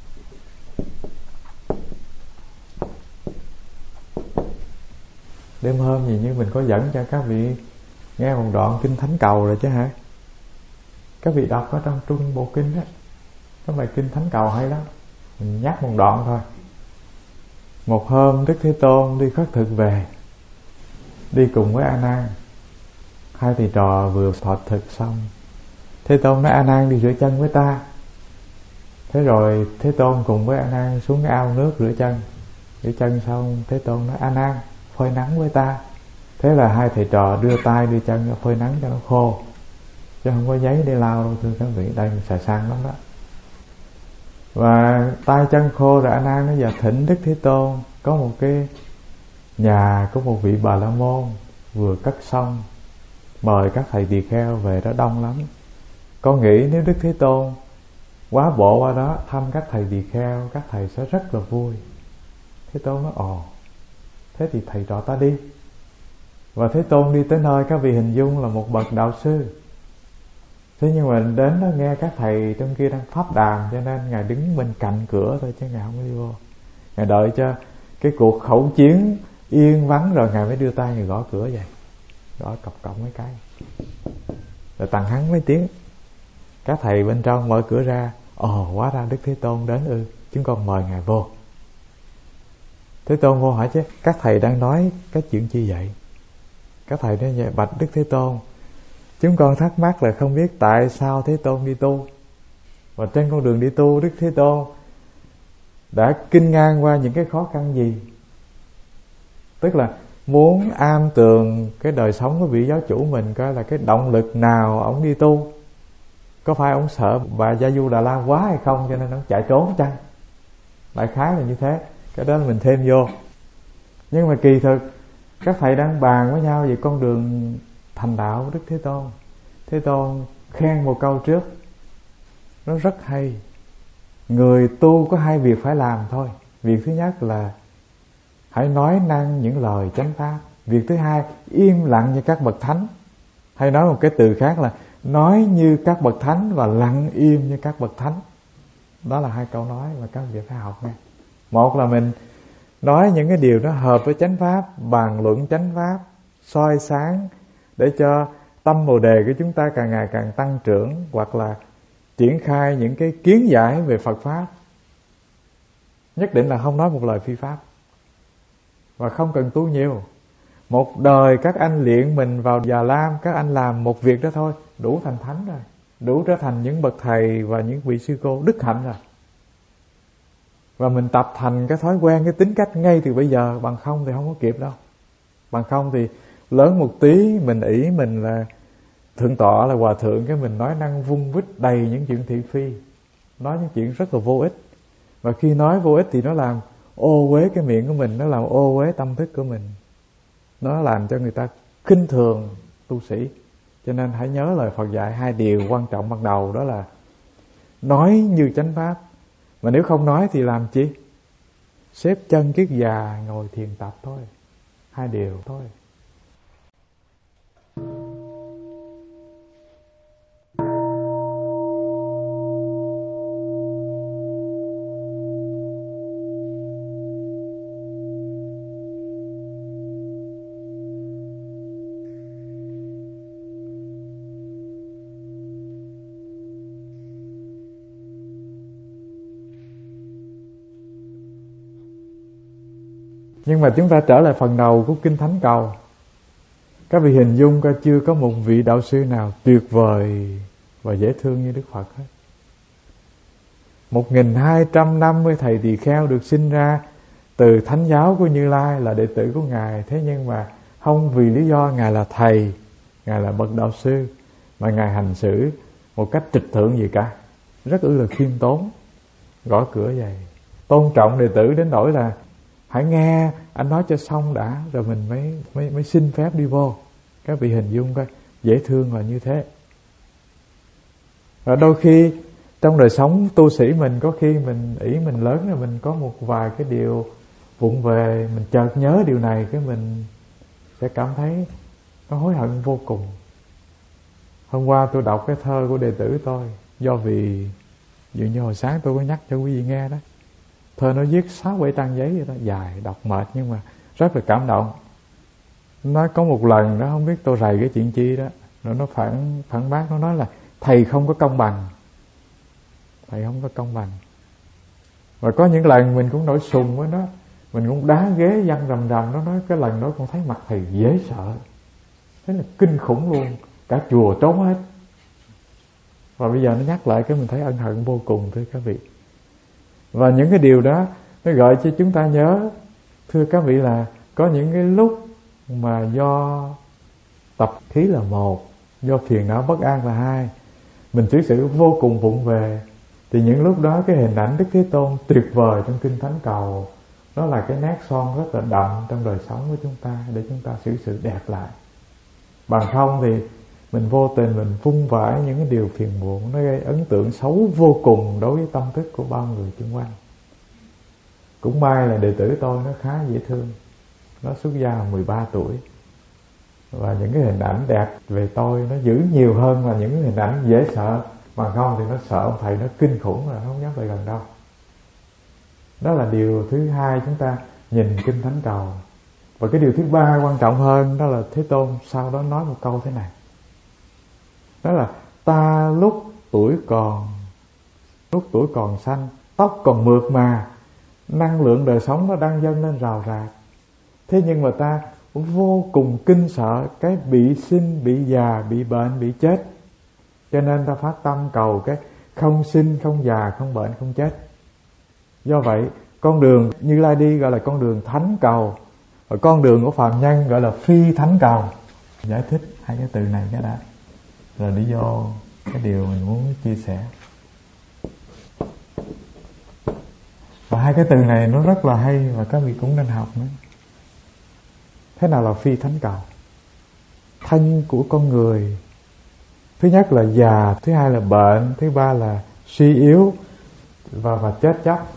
Đêm hôm gì như mình có dẫn cho các vị nghe một đoạn kinh Thánh Cầu rồi chứ hả? Các vị đọc ở trong Trung Bộ Kinh á, cái bài kinh Thánh Cầu hay lắm. Mình nhắc một đoạn thôi. Một hôm Đức Thế Tôn đi khất thực về, đi cùng với A Nan. Hai thầy trò vừa thọ thực xong, Thế Tôn nói: A Nan đi rửa chân với ta. Thế rồi Thế Tôn cùng với A Nan xuống cái ao nước rửa chân. Rửa chân xong Thế Tôn nói: A Nan phơi nắng với ta. Thế là hai thầy trò đưa tay đưa chân ra phơi nắng cho nó khô, chứ không có giấy để lau đâu thưa các vị. Đây mình xài xăng lắm đó. Và tay chân khô rồi A Nan nói: giờ thỉnh Đức Thế Tôn. Có một cái nhà có một vị Bà La Môn vừa cất xong, mời các thầy tỳ kheo về đó đông lắm. Con nghĩ nếu Đức Thế Tôn quá bộ qua đó thăm các thầy tỳ kheo, các thầy sẽ rất là vui. Thế Tôn nói: ồ, thế thì thầy trò ta đi. Và Thế Tôn đi tới nơi các vị hình dung là một bậc đạo sư. Thế nhưng mà đến đó nghe các thầy trong kia đang pháp đàn, cho nên Ngài đứng bên cạnh cửa thôi chứ Ngài không có đi vô. Ngài đợi cho cái cuộc khẩu chiến yên vắng rồi Ngài mới đưa tay Ngài gõ cửa vậy. Gõ cọc cọc mấy cái rồi tằng hắng mấy tiếng. Các thầy bên trong mở cửa ra: ồ, hóa ra Đức Thế Tôn đến ư, chúng con mời Ngài vô. Thế Tôn vô hỏi chứ: các thầy đang nói cái chuyện chi vậy? Các thầy nói vậy: bạch Đức Thế Tôn, chúng con thắc mắc là không biết tại sao Thế Tôn đi tu, và trên con đường đi tu Đức Thế Tôn đã kinh ngang qua những cái khó khăn gì. Tức là muốn am tường cái đời sống của vị giáo chủ mình, coi là cái động lực nào ông đi tu. Có phải ông sợ bà Gia Du Đà La quá hay không, cho nên ông chạy trốn chăng? Đại khái là như thế. Cái đó là mình thêm vô. Nhưng mà kỳ thực các thầy đang bàn với nhau về con đường thành đạo của Đức Thế Tôn. Thế Tôn khen một câu trước, nó rất hay. Người tu có hai việc phải làm thôi. Việc thứ nhất là hãy nói năng những lời chánh pháp. Việc thứ hai, im lặng như các bậc thánh. Hay nói một cái từ khác là nói như các bậc thánh và lặng im như các bậc thánh. Đó là hai câu nói mà các vị phải học nha. Một là mình nói những cái điều nó hợp với chánh pháp, bàn luận chánh pháp, soi sáng để cho tâm bồ đề của chúng ta càng ngày càng tăng trưởng, hoặc là triển khai những cái kiến giải về Phật pháp. Nhất định là không nói một lời phi pháp, và không cần tu nhiều. Một đời các anh luyện mình vào Già Lam, các anh làm một việc đó thôi, đủ thành thánh rồi, đủ trở thành những bậc thầy và những vị sư cô đức hạnh rồi. Và mình tập thành cái thói quen, cái tính cách ngay từ bây giờ. Bằng không thì không có kịp đâu. Bằng không thì lớn một tí mình ỷ mình là thượng tọa, là hòa thượng, cái mình nói năng vung vít đầy những chuyện thị phi, nói những chuyện rất là vô ích. Và khi nói vô ích thì nó làm ô uế cái miệng của mình, nó làm ô uế tâm thức của mình, nó làm cho người ta khinh thường tu sĩ. Cho nên hãy nhớ lời Phật dạy hai điều quan trọng ban đầu, đó là nói như chánh pháp. Mà nếu không nói thì làm chi? Xếp chân kiết già ngồi thiền tập thôi. Hai điều thôi. Nhưng mà chúng ta trở lại phần đầu của Kinh Thánh Cầu. Các vị hình dung coi, chưa có một vị đạo sư nào tuyệt vời và dễ thương như Đức Phật hết. Một nghìn hai trăm năm mươi thầy tỳ kheo được sinh ra từ thánh giáo của Như Lai, là đệ tử của Ngài. Thế nhưng mà không vì lý do Ngài là thầy, Ngài là bậc đạo sư, mà Ngài hành xử một cách trịch thượng gì cả. Rất ư là khiêm tốn, gõ cửa vậy, tôn trọng đệ tử đến nỗi là hãy nghe anh nói cho xong đã, rồi mình mới, mới, mới xin phép đi vô. Các vị hình dung coi, dễ thương là như thế. Và đôi khi trong đời sống tu sĩ mình, có khi mình ý mình lớn rồi, mình có một vài cái điều vụng về, mình chợt nhớ điều này, cái mình sẽ cảm thấy nó hối hận vô cùng. Hôm qua tôi đọc cái thơ của đệ tử tôi, do vì Dường như hồi sáng tôi có nhắc cho quý vị nghe đó, thơ nó viết sáu bảy trang giấy vậy đó, dài đọc mệt nhưng mà rất là cảm động. Nói có một lần đó, không biết tôi rầy cái chuyện chi đó, rồi nó phản phản bác, nó nói là thầy không có công bằng, thầy không có công bằng. Và có những lần mình cũng nổi sùng với nó, mình cũng đá ghế văng rầm rầm. Nó nói cái lần đó con thấy mặt thầy dễ sợ, thế là kinh khủng luôn, cả chùa trốn hết. Và bây giờ nó nhắc lại cái mình thấy ân hận vô cùng, thưa các vị. Và những cái điều đó nó gợi cho chúng ta nhớ, thưa các vị, là có những cái lúc mà do tập khí là một, do phiền não bất an là hai, mình xử sự vô cùng vụng về, thì những lúc đó cái hình ảnh Đức Thế Tôn tuyệt vời trong Kinh Thánh Cầu, nó là cái nét son rất là đậm trong đời sống của chúng ta, để chúng ta xử sự đẹp lại. Bằng không thì mình vô tình mình vung vãi những cái điều phiền muộn, nó gây ấn tượng xấu vô cùng đối với tâm thức của bao người xung quanh. Cũng may là đệ tử tôi nó khá dễ thương, nó xuất gia mười ba tuổi, và những cái hình ảnh đẹp về tôi nó giữ nhiều hơn là những cái hình ảnh dễ sợ. Bằng không thì nó sợ ông thầy nó kinh khủng rồi, nó không dám lại gần đâu. Đó là điều thứ hai chúng ta nhìn Kinh Thánh Cầu. Và cái điều thứ ba quan trọng hơn, đó là Thế Tôn sau đó nói một câu thế này, đó là ta lúc tuổi còn lúc tuổi còn xanh, tóc còn mượt mà, năng lượng đời sống nó đang dâng lên rào rạc. Thế nhưng mà ta vô cùng kinh sợ cái bị sinh, bị già, bị bệnh, bị chết. Cho nên ta phát tâm cầu cái không sinh, không già, không bệnh, không chết. Do vậy con đường Như Lai đi gọi là con đường thánh cầu, và con đường của phàm nhân gọi là phi thánh cầu. Giải thích hai cái từ này cái đã, rồi đi vô cái điều mình muốn chia sẻ. Và hai cái từ này nó rất là hay, và các vị cũng nên học nữa. Thế nào là phi thánh cầu? Thân của con người, thứ nhất là già, thứ hai là bệnh, thứ ba là suy yếu và, và chết chóc.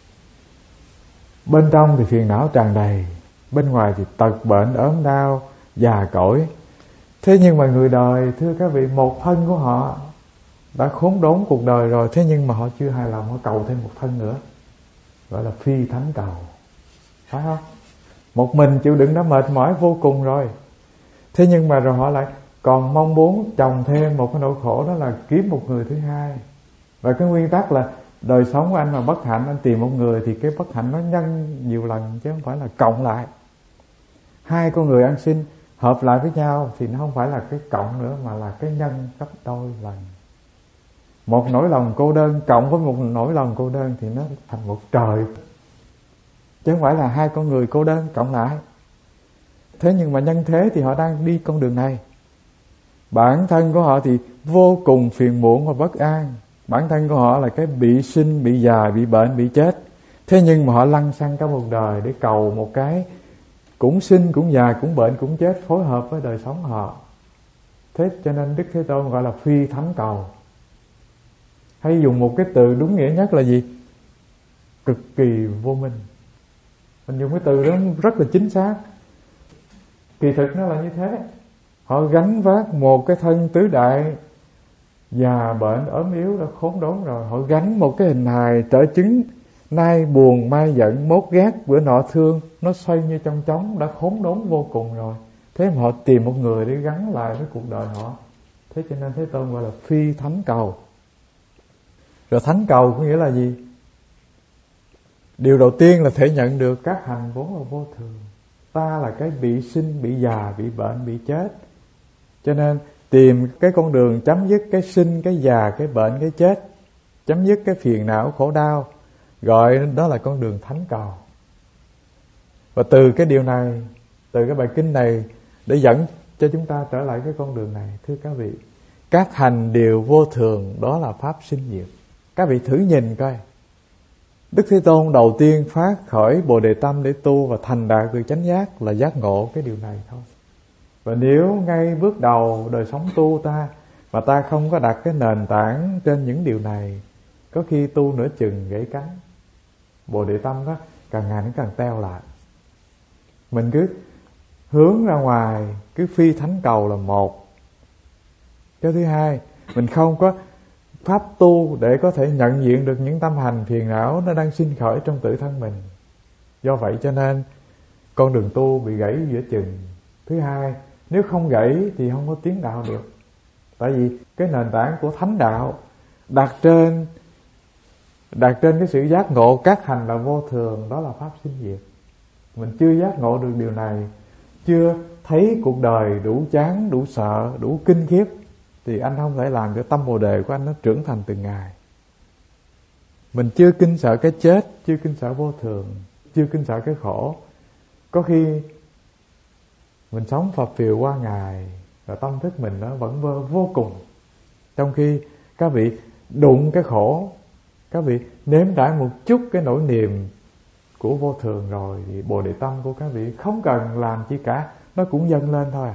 Bên trong thì phiền não tràn đầy, bên ngoài thì tật bệnh, ốm đau, già cỗi. Thế nhưng mà người đời, thưa các vị, một thân của họ đã khốn đốn cuộc đời rồi, thế nhưng mà họ chưa hài lòng, họ cầu thêm một thân nữa, gọi là phi thánh cầu, phải không? Một mình chịu đựng đã mệt mỏi vô cùng rồi, thế nhưng mà rồi họ lại còn mong muốn chồng thêm một cái nỗi khổ, đó là kiếm một người thứ hai. Và cái nguyên tắc là đời sống của anh mà bất hạnh, anh tìm một người thì cái bất hạnh nó nhân nhiều lần, chứ không phải là cộng lại. Hai con người ăn xin hợp lại với nhau thì nó không phải là cái cộng nữa, mà là cái nhân gấp đôi lần. Một nỗi lòng cô đơn cộng với một nỗi lòng cô đơn thì nó thành một trời, chứ không phải là hai con người cô đơn cộng lại. Thế nhưng mà nhân thế thì họ đang đi con đường này. Bản thân của họ thì vô cùng phiền muộn và bất an. Bản thân của họ là cái bị sinh, bị già, bị bệnh, bị chết. Thế nhưng mà họ lăn xăng cả một đời để cầu một cái cũng sinh, cũng già, cũng bệnh, cũng chết, phối hợp với đời sống họ. Thế cho nên Đức Thế Tôn gọi là phi thánh cầu. Hay dùng một cái từ đúng nghĩa nhất là gì? Cực kỳ vô minh. Mình dùng cái từ đó rất là chính xác. Kỳ thực nó là như thế. Họ gánh vác một cái thân tứ đại, già bệnh ốm yếu đã khốn đốn rồi. Họ gánh một cái hình hài trở chứng, nay buồn mai giận, mốt ghét bữa nọ thương, nó xoay như trong trống, đã khốn đốn vô cùng rồi. Thế mà họ tìm một người để gắn lại với cuộc đời họ. Thế cho nên Thế Tôn gọi là phi thánh cầu. Rồi thánh cầu có nghĩa là gì? Điều đầu tiên là thể nhận được các hành vốn là vô thường. Ta là cái bị sinh, bị già, bị bệnh, bị chết. Cho nên tìm cái con đường chấm dứt cái sinh, cái già, cái bệnh, cái chết, chấm dứt cái phiền não, khổ đau, gọi đó là con đường thánh cầu. Và từ cái điều này, từ cái bài kinh này, để dẫn cho chúng ta trở lại cái con đường này, thưa các vị, các hành đều vô thường, đó là pháp sinh diệt. Các vị thử nhìn coi, Đức Thế Tôn đầu tiên phát khởi Bồ Đề Tâm để tu và thành đạt được chánh giác là giác ngộ cái điều này thôi. Và nếu ngay bước đầu đời sống tu ta mà ta không có đặt cái nền tảng trên những điều này, có khi tu nửa chừng gãy cánh. Bồ Đề Tâm đó càng ngày nó càng teo lại. Mình cứ hướng ra ngoài, cứ phi thánh cầu là một. Cái thứ hai, mình không có pháp tu để có thể nhận diện được những tâm hành phiền não nó đang sinh khởi trong tự thân mình. Do vậy cho nên con đường tu bị gãy giữa chừng. Thứ hai, nếu không gãy thì không có tiến đạo được. Tại vì cái nền tảng của thánh đạo đặt trên đặt trên cái sự giác ngộ các hành là vô thường, đó là pháp sinh diệt. Mình chưa giác ngộ được điều này, chưa thấy cuộc đời đủ chán, đủ sợ, đủ kinh khiếp, thì anh không thể làm cho tâm Bồ Đề của anh nó trưởng thành từng ngày. Mình chưa kinh sợ cái chết, chưa kinh sợ vô thường, chưa kinh sợ cái khổ. Có khi mình sống phập phìu qua ngày và tâm thức mình nó vẫn vơ vô cùng. Trong khi các vị đụng cái khổ, các vị nếm trải một chút cái nỗi niềm của vô thường rồi, thì Bồ Đề tâm của các vị không cần làm chi cả, nó cũng dâng lên thôi à.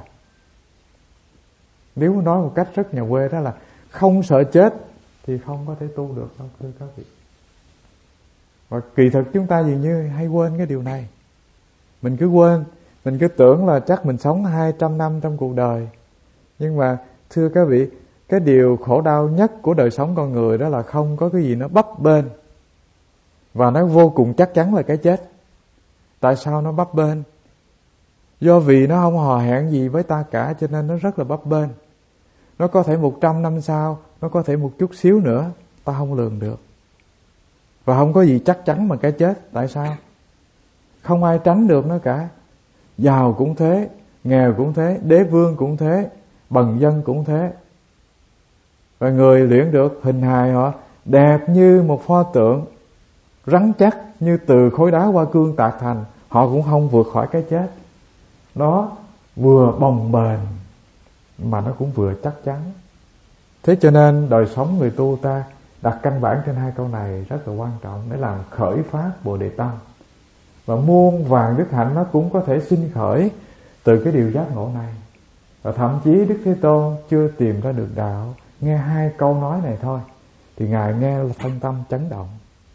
Nếu nói một cách rất nhà quê đó là không sợ chết thì không có thể tu được đâu thưa các vị. Và kỳ thực chúng ta dường như hay quên cái điều này. Mình cứ quên, mình cứ tưởng là chắc mình sống hai trăm năm trong cuộc đời. Nhưng mà thưa các vị, cái điều khổ đau nhất của đời sống con người đó là không có cái gì nó bấp bênh, và nó vô cùng chắc chắn là cái chết. Tại sao nó bấp bênh? Do vì nó không hò hẹn gì với ta cả, cho nên nó rất là bấp bênh. Nó có thể một trăm năm sau, nó có thể một chút xíu nữa, ta không lường được. Và không có gì chắc chắn mà cái chết. Tại sao? Không ai tránh được nó cả. Giàu cũng thế, nghèo cũng thế, đế vương cũng thế, bần dân cũng thế. Và người luyện được hình hài họ đẹp như một pho tượng, rắn chắc như từ khối đá hoa cương tạc thành, họ cũng không vượt khỏi cái chết. Nó vừa bồng bềnh mà nó cũng vừa chắc chắn. Thế cho nên đời sống người tu ta đặt căn bản trên hai câu này rất là quan trọng để làm khởi phát Bồ Đề tâm. Và muôn vàn đức hạnh nó cũng có thể sinh khởi từ cái điều giác ngộ này. Và thậm chí Đức Thế Tôn chưa tìm ra được đạo, nghe hai câu nói này thôi thì Ngài nghe là thân tâm chấn động.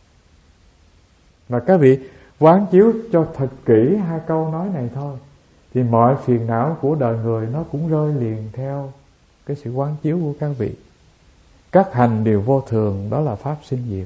Và các vị quán chiếu cho thật kỹ hai câu nói này thôi, thì mọi phiền não của đời người nó cũng rơi liền theo cái sự quán chiếu của các vị. Các hành đều vô thường, đó là pháp sinh diệt.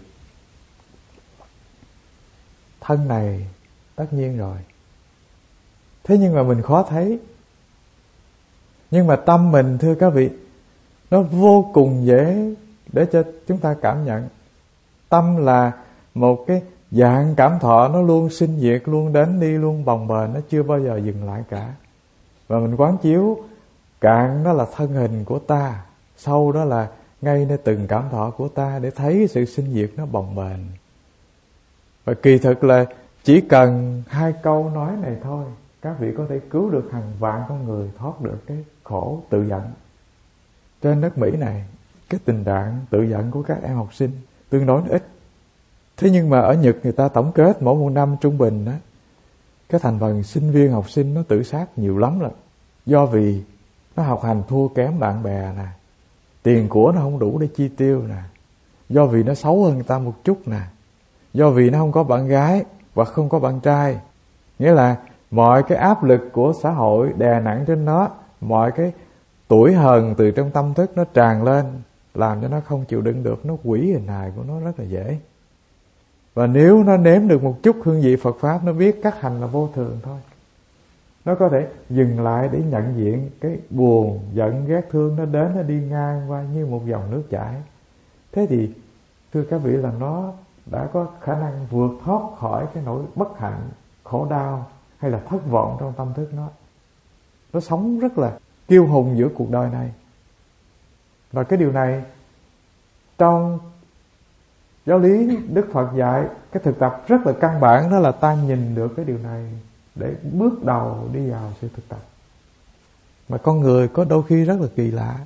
Thân này tất nhiên rồi, thế nhưng mà mình khó thấy. Nhưng mà tâm mình thưa các vị, nó vô cùng dễ để cho chúng ta cảm nhận. Tâm là một cái dạng cảm thọ, nó luôn sinh diệt, luôn đến đi, luôn bồng bềnh, nó chưa bao giờ dừng lại cả. Và mình quán chiếu, cạn đó là thân hình của ta, sâu đó là ngay nơi từng cảm thọ của ta, để thấy cái sự sinh diệt nó bồng bềnh. Và kỳ thực là chỉ cần hai câu nói này thôi, các vị có thể cứu được hàng vạn con người thoát được cái khổ tự giận. Trên đất Mỹ này, cái tình trạng tự giận của các em học sinh tương đối ít. Thế nhưng mà ở Nhật người ta tổng kết mỗi một năm trung bình đó, cái thành phần sinh viên học sinh nó tự sát nhiều lắm rồi. Do vì nó học hành thua kém bạn bè nè, tiền của nó không đủ để chi tiêu nè, do vì nó xấu hơn người ta một chút nè, do vì nó không có bạn gái hoặc không có bạn trai. Nghĩa là mọi cái áp lực của xã hội đè nặng trên nó, mọi cái tuổi hờn từ trong tâm thức nó tràn lên, làm cho nó không chịu đựng được, nó hủy hình hài của nó rất là dễ. Và nếu nó nếm được một chút hương vị Phật Pháp, nó biết các hành là vô thường thôi, nó có thể dừng lại để nhận diện cái buồn, giận, ghét, thương nó đến, nó đi ngang qua như một dòng nước chảy. Thế thì thưa các vị là nó đã có khả năng vượt thoát khỏi cái nỗi bất hạnh, khổ đau hay là thất vọng trong tâm thức nó. Nó sống rất là kiêu hùng giữa cuộc đời này. Và cái điều này trong giáo lý Đức Phật dạy, cái thực tập rất là căn bản, đó là ta nhìn được cái điều này để bước đầu đi vào sự thực tập. Mà con người có đôi khi rất là kỳ lạ.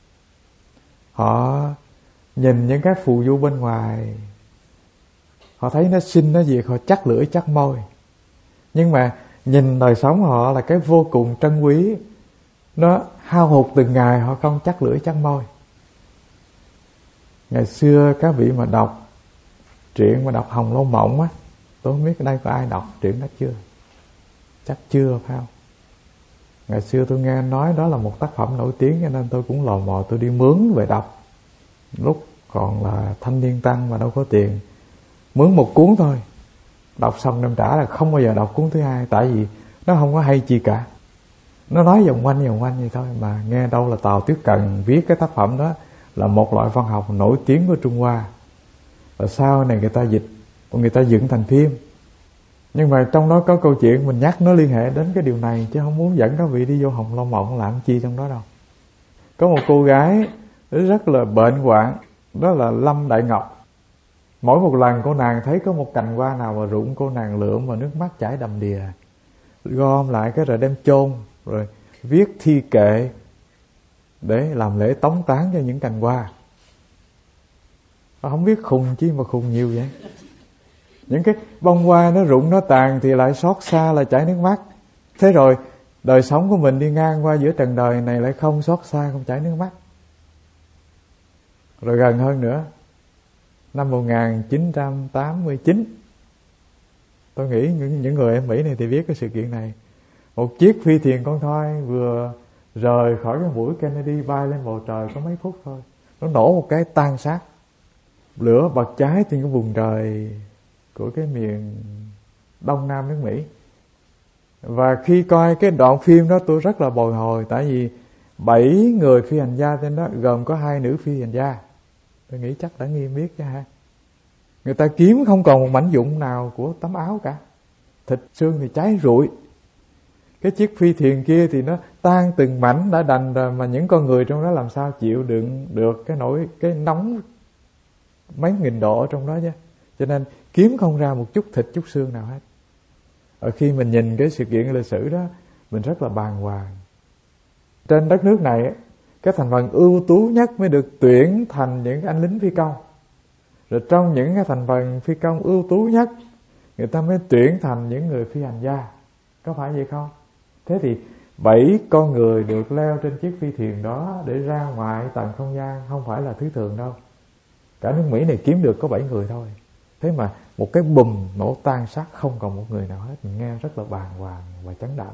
Họ nhìn những cái phù du bên ngoài, họ thấy nó xinh nó diệt, họ chắc lưỡi chắc môi. Nhưng mà nhìn đời sống họ là cái vô cùng trân quý, nó hao hụt từng ngày, họ không chắc lưỡi chắc môi. Ngày xưa các vị mà đọc truyện mà đọc Hồng Lâu Mộng á, tôi không biết ở đây có ai đọc truyện đó chưa? Chắc chưa phải không? Ngày xưa tôi nghe nói đó là một tác phẩm nổi tiếng, cho nên tôi cũng lò mò tôi đi mướn về đọc. Lúc còn là thanh niên tăng mà đâu có tiền, mướn một cuốn thôi, đọc xong đem trả là không bao giờ đọc cuốn thứ hai, tại vì nó không có hay gì cả. Nó nói vòng quanh vòng quanh vậy thôi, mà nghe đâu là Tào Tiếu Cần viết cái tác phẩm đó là một loại văn học nổi tiếng của Trung Hoa, và sau này người ta dịch, người ta dựng thành phim. Nhưng mà trong đó có câu chuyện mình nhắc nó liên hệ đến cái điều này, chứ không muốn dẫn các vị đi vô Hồng Lâu Mộng làm chi trong đó đâu. Có một cô gái rất là bệnh hoạn, đó là Lâm Đại Ngọc. Mỗi một lần cô nàng thấy có một cành hoa nào mà rụng, cô nàng lượm và nước mắt chảy đầm đìa, gom lại cái rồi đem chôn, rồi viết thi kệ để làm lễ tống táng cho những cành hoa. Không biết khùng chi mà khùng nhiều vậy. Những cái bông hoa nó rụng nó tàn thì lại xót xa, lại chảy nước mắt. Thế rồi đời sống của mình đi ngang qua giữa trần đời này lại không xót xa, không chảy nước mắt. Rồi gần hơn nữa, năm một nghìn chín trăm tám mươi chín, tôi nghĩ những, những người ở Mỹ này thì biết cái sự kiện này. Một chiếc phi thuyền con thoi vừa rời khỏi cái mũi Kennedy bay lên bầu trời có mấy phút thôi, nó nổ một cái tan xác, lửa bật cháy trên cái vùng trời của cái miền Đông Nam nước Mỹ. Và khi coi cái đoạn phim đó tôi rất là bồi hồi, tại vì bảy người phi hành gia trên đó gồm có hai nữ phi hành gia. Tôi nghĩ chắc đã nghiêm biết chứ ha. Người ta kiếm không còn một mảnh vụn nào của tấm áo cả, thịt xương thì cháy rụi. Cái chiếc phi thuyền kia thì nó tan từng mảnh đã đành rồi, mà những con người trong đó làm sao chịu đựng được cái nỗi cái nóng mấy nghìn độ ở trong đó chứ. Cho nên kiếm không ra một chút thịt chút xương nào hết. Ở khi mình nhìn cái sự kiện lịch sử đó, mình rất là bàng hoàng. Trên đất nước này, cái thành phần ưu tú nhất mới được tuyển thành những anh lính phi công. Rồi trong những cái thành phần phi công ưu tú nhất, người ta mới tuyển thành những người phi hành gia. Có phải vậy không? Thế thì bảy con người được leo trên chiếc phi thuyền đó để ra ngoài tầng không gian không phải là thứ thường đâu. Cả nước Mỹ này kiếm được có bảy người thôi. Thế mà một cái bùm nổ tan xác, không còn một người nào hết. Mình nghe rất là bàng hoàng và chấn động.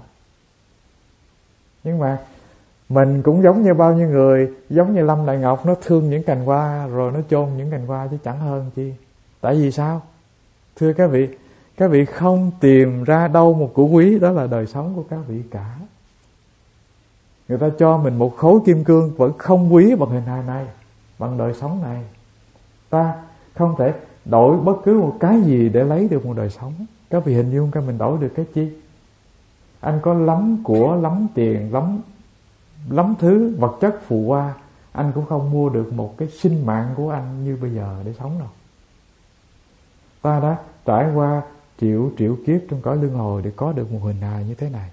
Nhưng mà mình cũng giống như bao nhiêu người, giống như Lâm Đại Ngọc, nó thương những cành hoa rồi nó chôn những cành hoa chứ chẳng hơn chi. Tại vì sao? Thưa các vị, các vị không tìm ra đâu một của quý, đó là đời sống của các vị cả. Người ta cho mình một khối kim cương vẫn không quý bằng hình hài này, bằng đời sống này. Ta không thể đổi bất cứ một cái gì để lấy được một đời sống. Các vị hình dung coi mình đổi được cái chi? Anh có lắm của, lắm tiền, lắm lắm thứ vật chất phù hoa, anh cũng không mua được một cái sinh mạng của anh như bây giờ để sống đâu. Ta đã trải qua triệu triệu kiếp trong cõi luân hồi để có được một hình hài như thế này.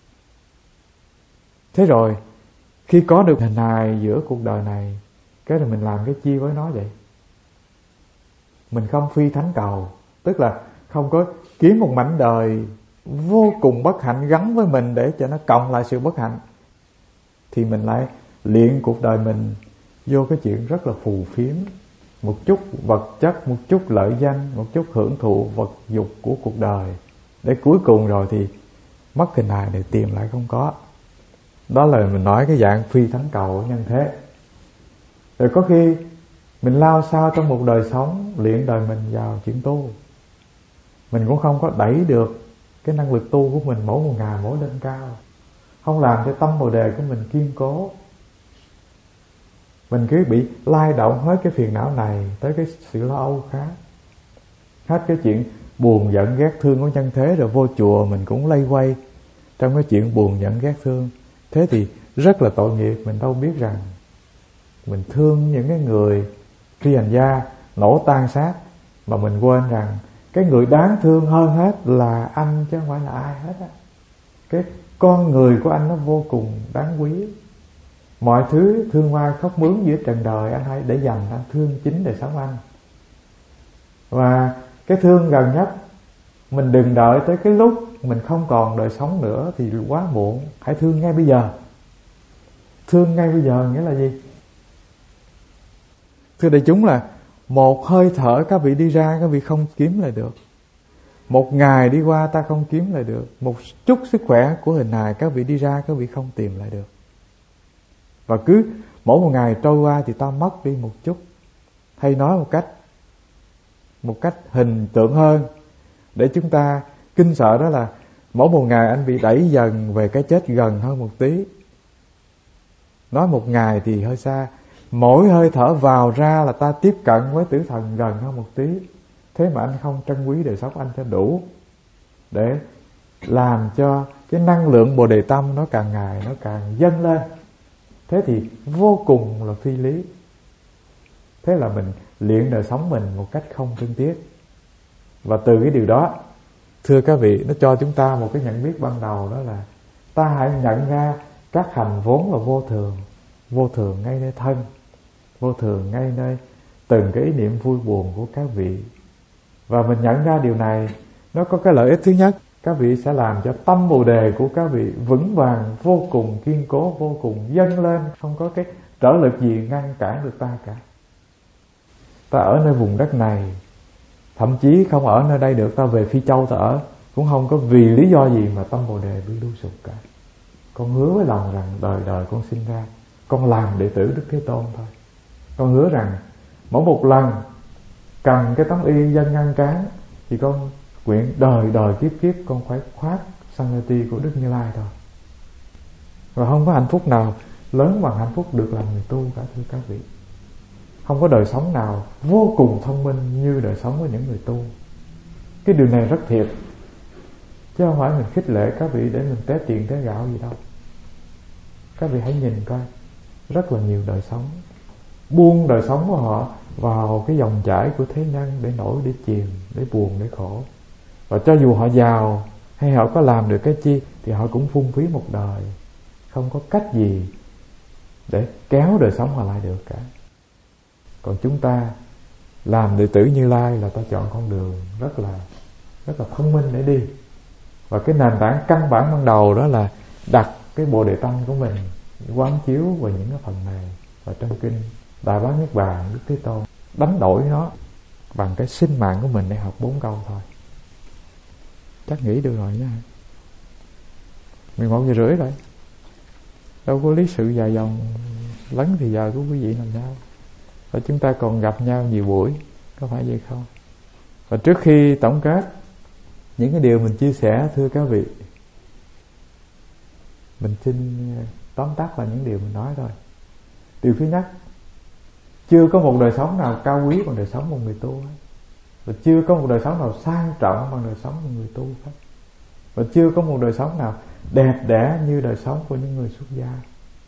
Thế rồi khi có được hình hài giữa cuộc đời này, cái là mình làm cái chi với nó vậy? Mình không phi thánh cầu, tức là không có kiếm một mảnh đời vô cùng bất hạnh gắn với mình để cho nó cộng lại sự bất hạnh, thì mình lại luyện cuộc đời mình vô cái chuyện rất là phù phiếm, một chút vật chất, một chút lợi danh, một chút hưởng thụ vật dục của cuộc đời, để cuối cùng rồi thì mất hình hài để tìm lại không có. Đó là mình nói cái dạng phi thánh cầu nhân thế. Rồi có khi mình lao sao trong một đời sống luyện đời mình vào chuyện tu, mình cũng không có đẩy được cái năng lực tu của mình mỗi một ngày mỗi lên cao, không làm cho tâm bồ đề của mình kiên cố. Mình cứ bị lay động hết cái phiền não này tới cái sự lo âu khác, hết cái chuyện buồn giận ghét thương của nhân thế, rồi vô chùa mình cũng lây quay trong cái chuyện buồn giận ghét thương. Thế thì rất là tội nghiệp. Mình đâu biết rằng mình thương những cái người phi hành gia nổ tan xác, mà mình quên rằng cái người đáng thương hơn hết là anh chứ không phải là ai hết á. Cái con người của anh nó vô cùng đáng quý. Mọi thứ thương hoa khóc mướn giữa trần đời anh hãy để dành, anh thương chính đời sống anh. Và cái thương gần nhất, mình đừng đợi tới cái lúc mình không còn đời sống nữa thì quá muộn. Hãy thương ngay bây giờ. Thương ngay bây giờ nghĩa là gì? Thưa đại chúng, là một hơi thở các vị đi ra các vị không kiếm lại được, một ngày đi qua ta không kiếm lại được, một chút sức khỏe của hình hài các vị đi ra các vị không tìm lại được. Và cứ mỗi một ngày trôi qua thì ta mất đi một chút. hay nói một cách một cách hình tượng hơn để chúng ta kinh sợ, đó là mỗi một ngày anh bị đẩy dần về cái chết gần hơn một tí. Nói một ngày thì hơi xa, mỗi hơi thở vào ra là ta tiếp cận với tử thần gần hơn một tí. Thế mà anh không trân quý đời sống anh cho đủ, để làm cho cái năng lượng Bồ Đề Tâm nó càng ngày nó càng dâng lên. Thế thì vô cùng là phi lý. Thế là mình luyện đời sống mình một cách không thương tiếc. Và từ cái điều đó, thưa các vị, nó cho chúng ta một cái nhận biết ban đầu, đó là ta hãy nhận ra các hành vốn là vô thường. Vô thường ngay nơi thân, vô thường ngay nơi từng cái ý niệm vui buồn của các vị. Và mình nhận ra điều này, nó có cái lợi ích thứ nhất, các vị sẽ làm cho tâm Bồ Đề của các vị vững vàng, vô cùng kiên cố, vô cùng dâng lên, không có cái trở lực gì ngăn cản được ta cả. Ta ở nơi vùng đất này, thậm chí không ở nơi đây được, ta về Phi Châu ta ở, cũng không có vì lý do gì mà tâm Bồ Đề bị lưu sụp cả. Con hứa với lòng rằng đời đời con sinh ra, con làm đệ tử Đức Thế Tôn thôi. Con hứa rằng mỗi một lần cần cái tấm y dân ngăn cán thì con nguyện đời đời kiếp kiếp con phải khoác Sangati của Đức Như Lai thôi. Và không có hạnh phúc nào lớn bằng hạnh phúc được làm người tu cả, thưa các vị. Không có đời sống nào vô cùng thông minh như đời sống của những người tu. Cái điều này rất thiệt, chứ không phải mình khích lệ các vị để mình té tiền té gạo gì đâu. Các vị hãy nhìn coi, rất là nhiều đời sống buông đời sống của họ vào cái dòng chảy của thế nhân, để nổi, để chìm, để buồn, để khổ. Và cho dù họ giàu hay họ có làm được cái chi thì họ cũng phung phí một đời, không có cách gì để kéo đời sống họ lại được cả. Còn chúng ta làm đệ tử Như Lai là ta chọn con đường rất là rất là thông minh để đi. Và cái nền tảng căn bản ban đầu đó là đặt cái Bồ Đề Tâm của mình quán chiếu vào những cái phần này. Và trong kinh Đại Bá Niết Bàn, Đức Thế Tôn đánh đổi nó bằng cái sinh mạng của mình để học bốn câu thôi. Chắc nghĩ được rồi nha. mười một giờ rưỡi rồi, đâu có lý sự dài dòng lấn thì giờ của quý vị làm sao. Và chúng ta còn gặp nhau nhiều buổi, có phải vậy không? Và trước khi tổng kết những cái điều mình chia sẻ, thưa các vị, mình xin tóm tắt là những điều mình nói thôi. Điều thứ nhất, chưa có một đời sống nào cao quý bằng đời sống của người tu hết. Và chưa có một đời sống nào sang trọng bằng đời sống của người tu hết. Và chưa có một đời sống nào đẹp đẽ như đời sống của những người xuất gia.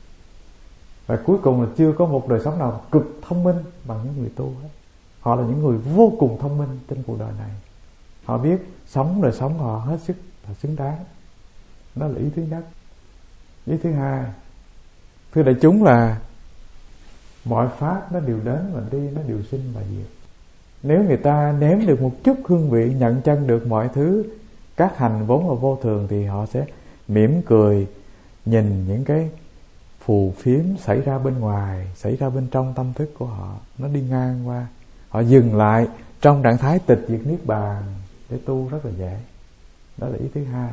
Và cuối cùng là chưa có một đời sống nào cực thông minh bằng những người tu hết. Họ là những người vô cùng thông minh trên cuộc đời này. Họ biết sống đời sống họ hết sức là xứng đáng. Đó là ý thứ nhất. Ý thứ hai, thưa đại chúng, là mọi pháp nó đều đến và đi, nó đều sinh và diệt. Nếu người ta nếm được một chút hương vị, nhận chân được mọi thứ, các hành vốn là vô thường, thì họ sẽ mỉm cười nhìn những cái phù phiếm xảy ra bên ngoài, xảy ra bên trong tâm thức của họ, nó đi ngang qua. Họ dừng lại trong trạng thái tịch diệt niết bàn để tu rất là dễ. Đó là ý thứ hai.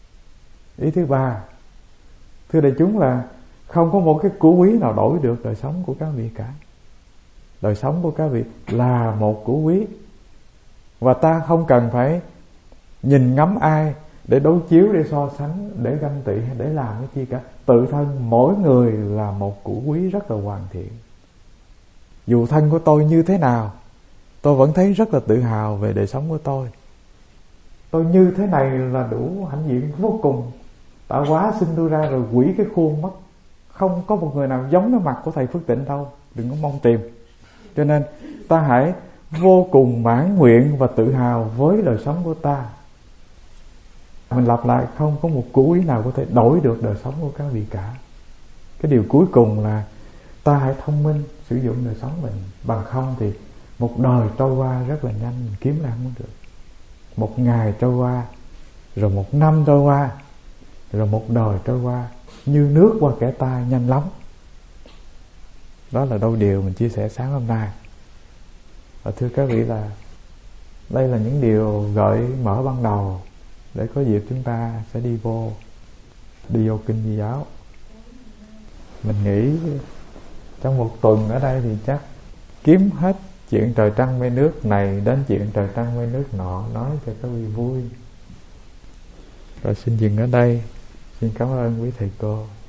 Ý thứ ba, thưa đại chúng, là không có một cái củ quý nào đổi được đời sống của các vị cả. Đời sống của các vị là một củ quý. Và ta không cần phải nhìn ngắm ai để đối chiếu, để so sánh, để ganh tị hay để làm cái chi cả. Tự thân mỗi người là một củ quý rất là hoàn thiện. Dù thân của tôi như thế nào, tôi vẫn thấy rất là tự hào về đời sống của tôi. Tôi như thế này là đủ hãnh diện vô cùng. Tạo hóa sinh tôi ra rồi quỷ cái khuôn mất. Không có một người nào giống cái mặt của thầy Phước Tịnh đâu, đừng có mong tìm. Cho nên ta hãy vô cùng mãn nguyện và tự hào với đời sống của ta. Mình lặp lại, không có một cú ý nào có thể đổi được đời sống của các vị cả. Cái điều cuối cùng là ta hãy thông minh sử dụng đời sống mình. Bằng không thì một đời trôi qua rất là nhanh, mình kiếm lại không được. Một ngày trôi qua, rồi một năm trôi qua, rồi một đời trôi qua, như nước qua kẻ tay, nhanh lắm. Đó là đôi điều mình chia sẻ sáng hôm nay. Và thưa các vị, là đây là những điều gợi mở ban đầu để có dịp chúng ta sẽ đi vô đi vô kinh Di giáo. Mình nghĩ trong một tuần ở đây thì chắc kiếm hết chuyện trời trăng mây nước này đến chuyện trời trăng mây nước nọ, nói cho các vị vui. Rồi xin dừng ở đây. Xin cảm ơn quý thầy cô.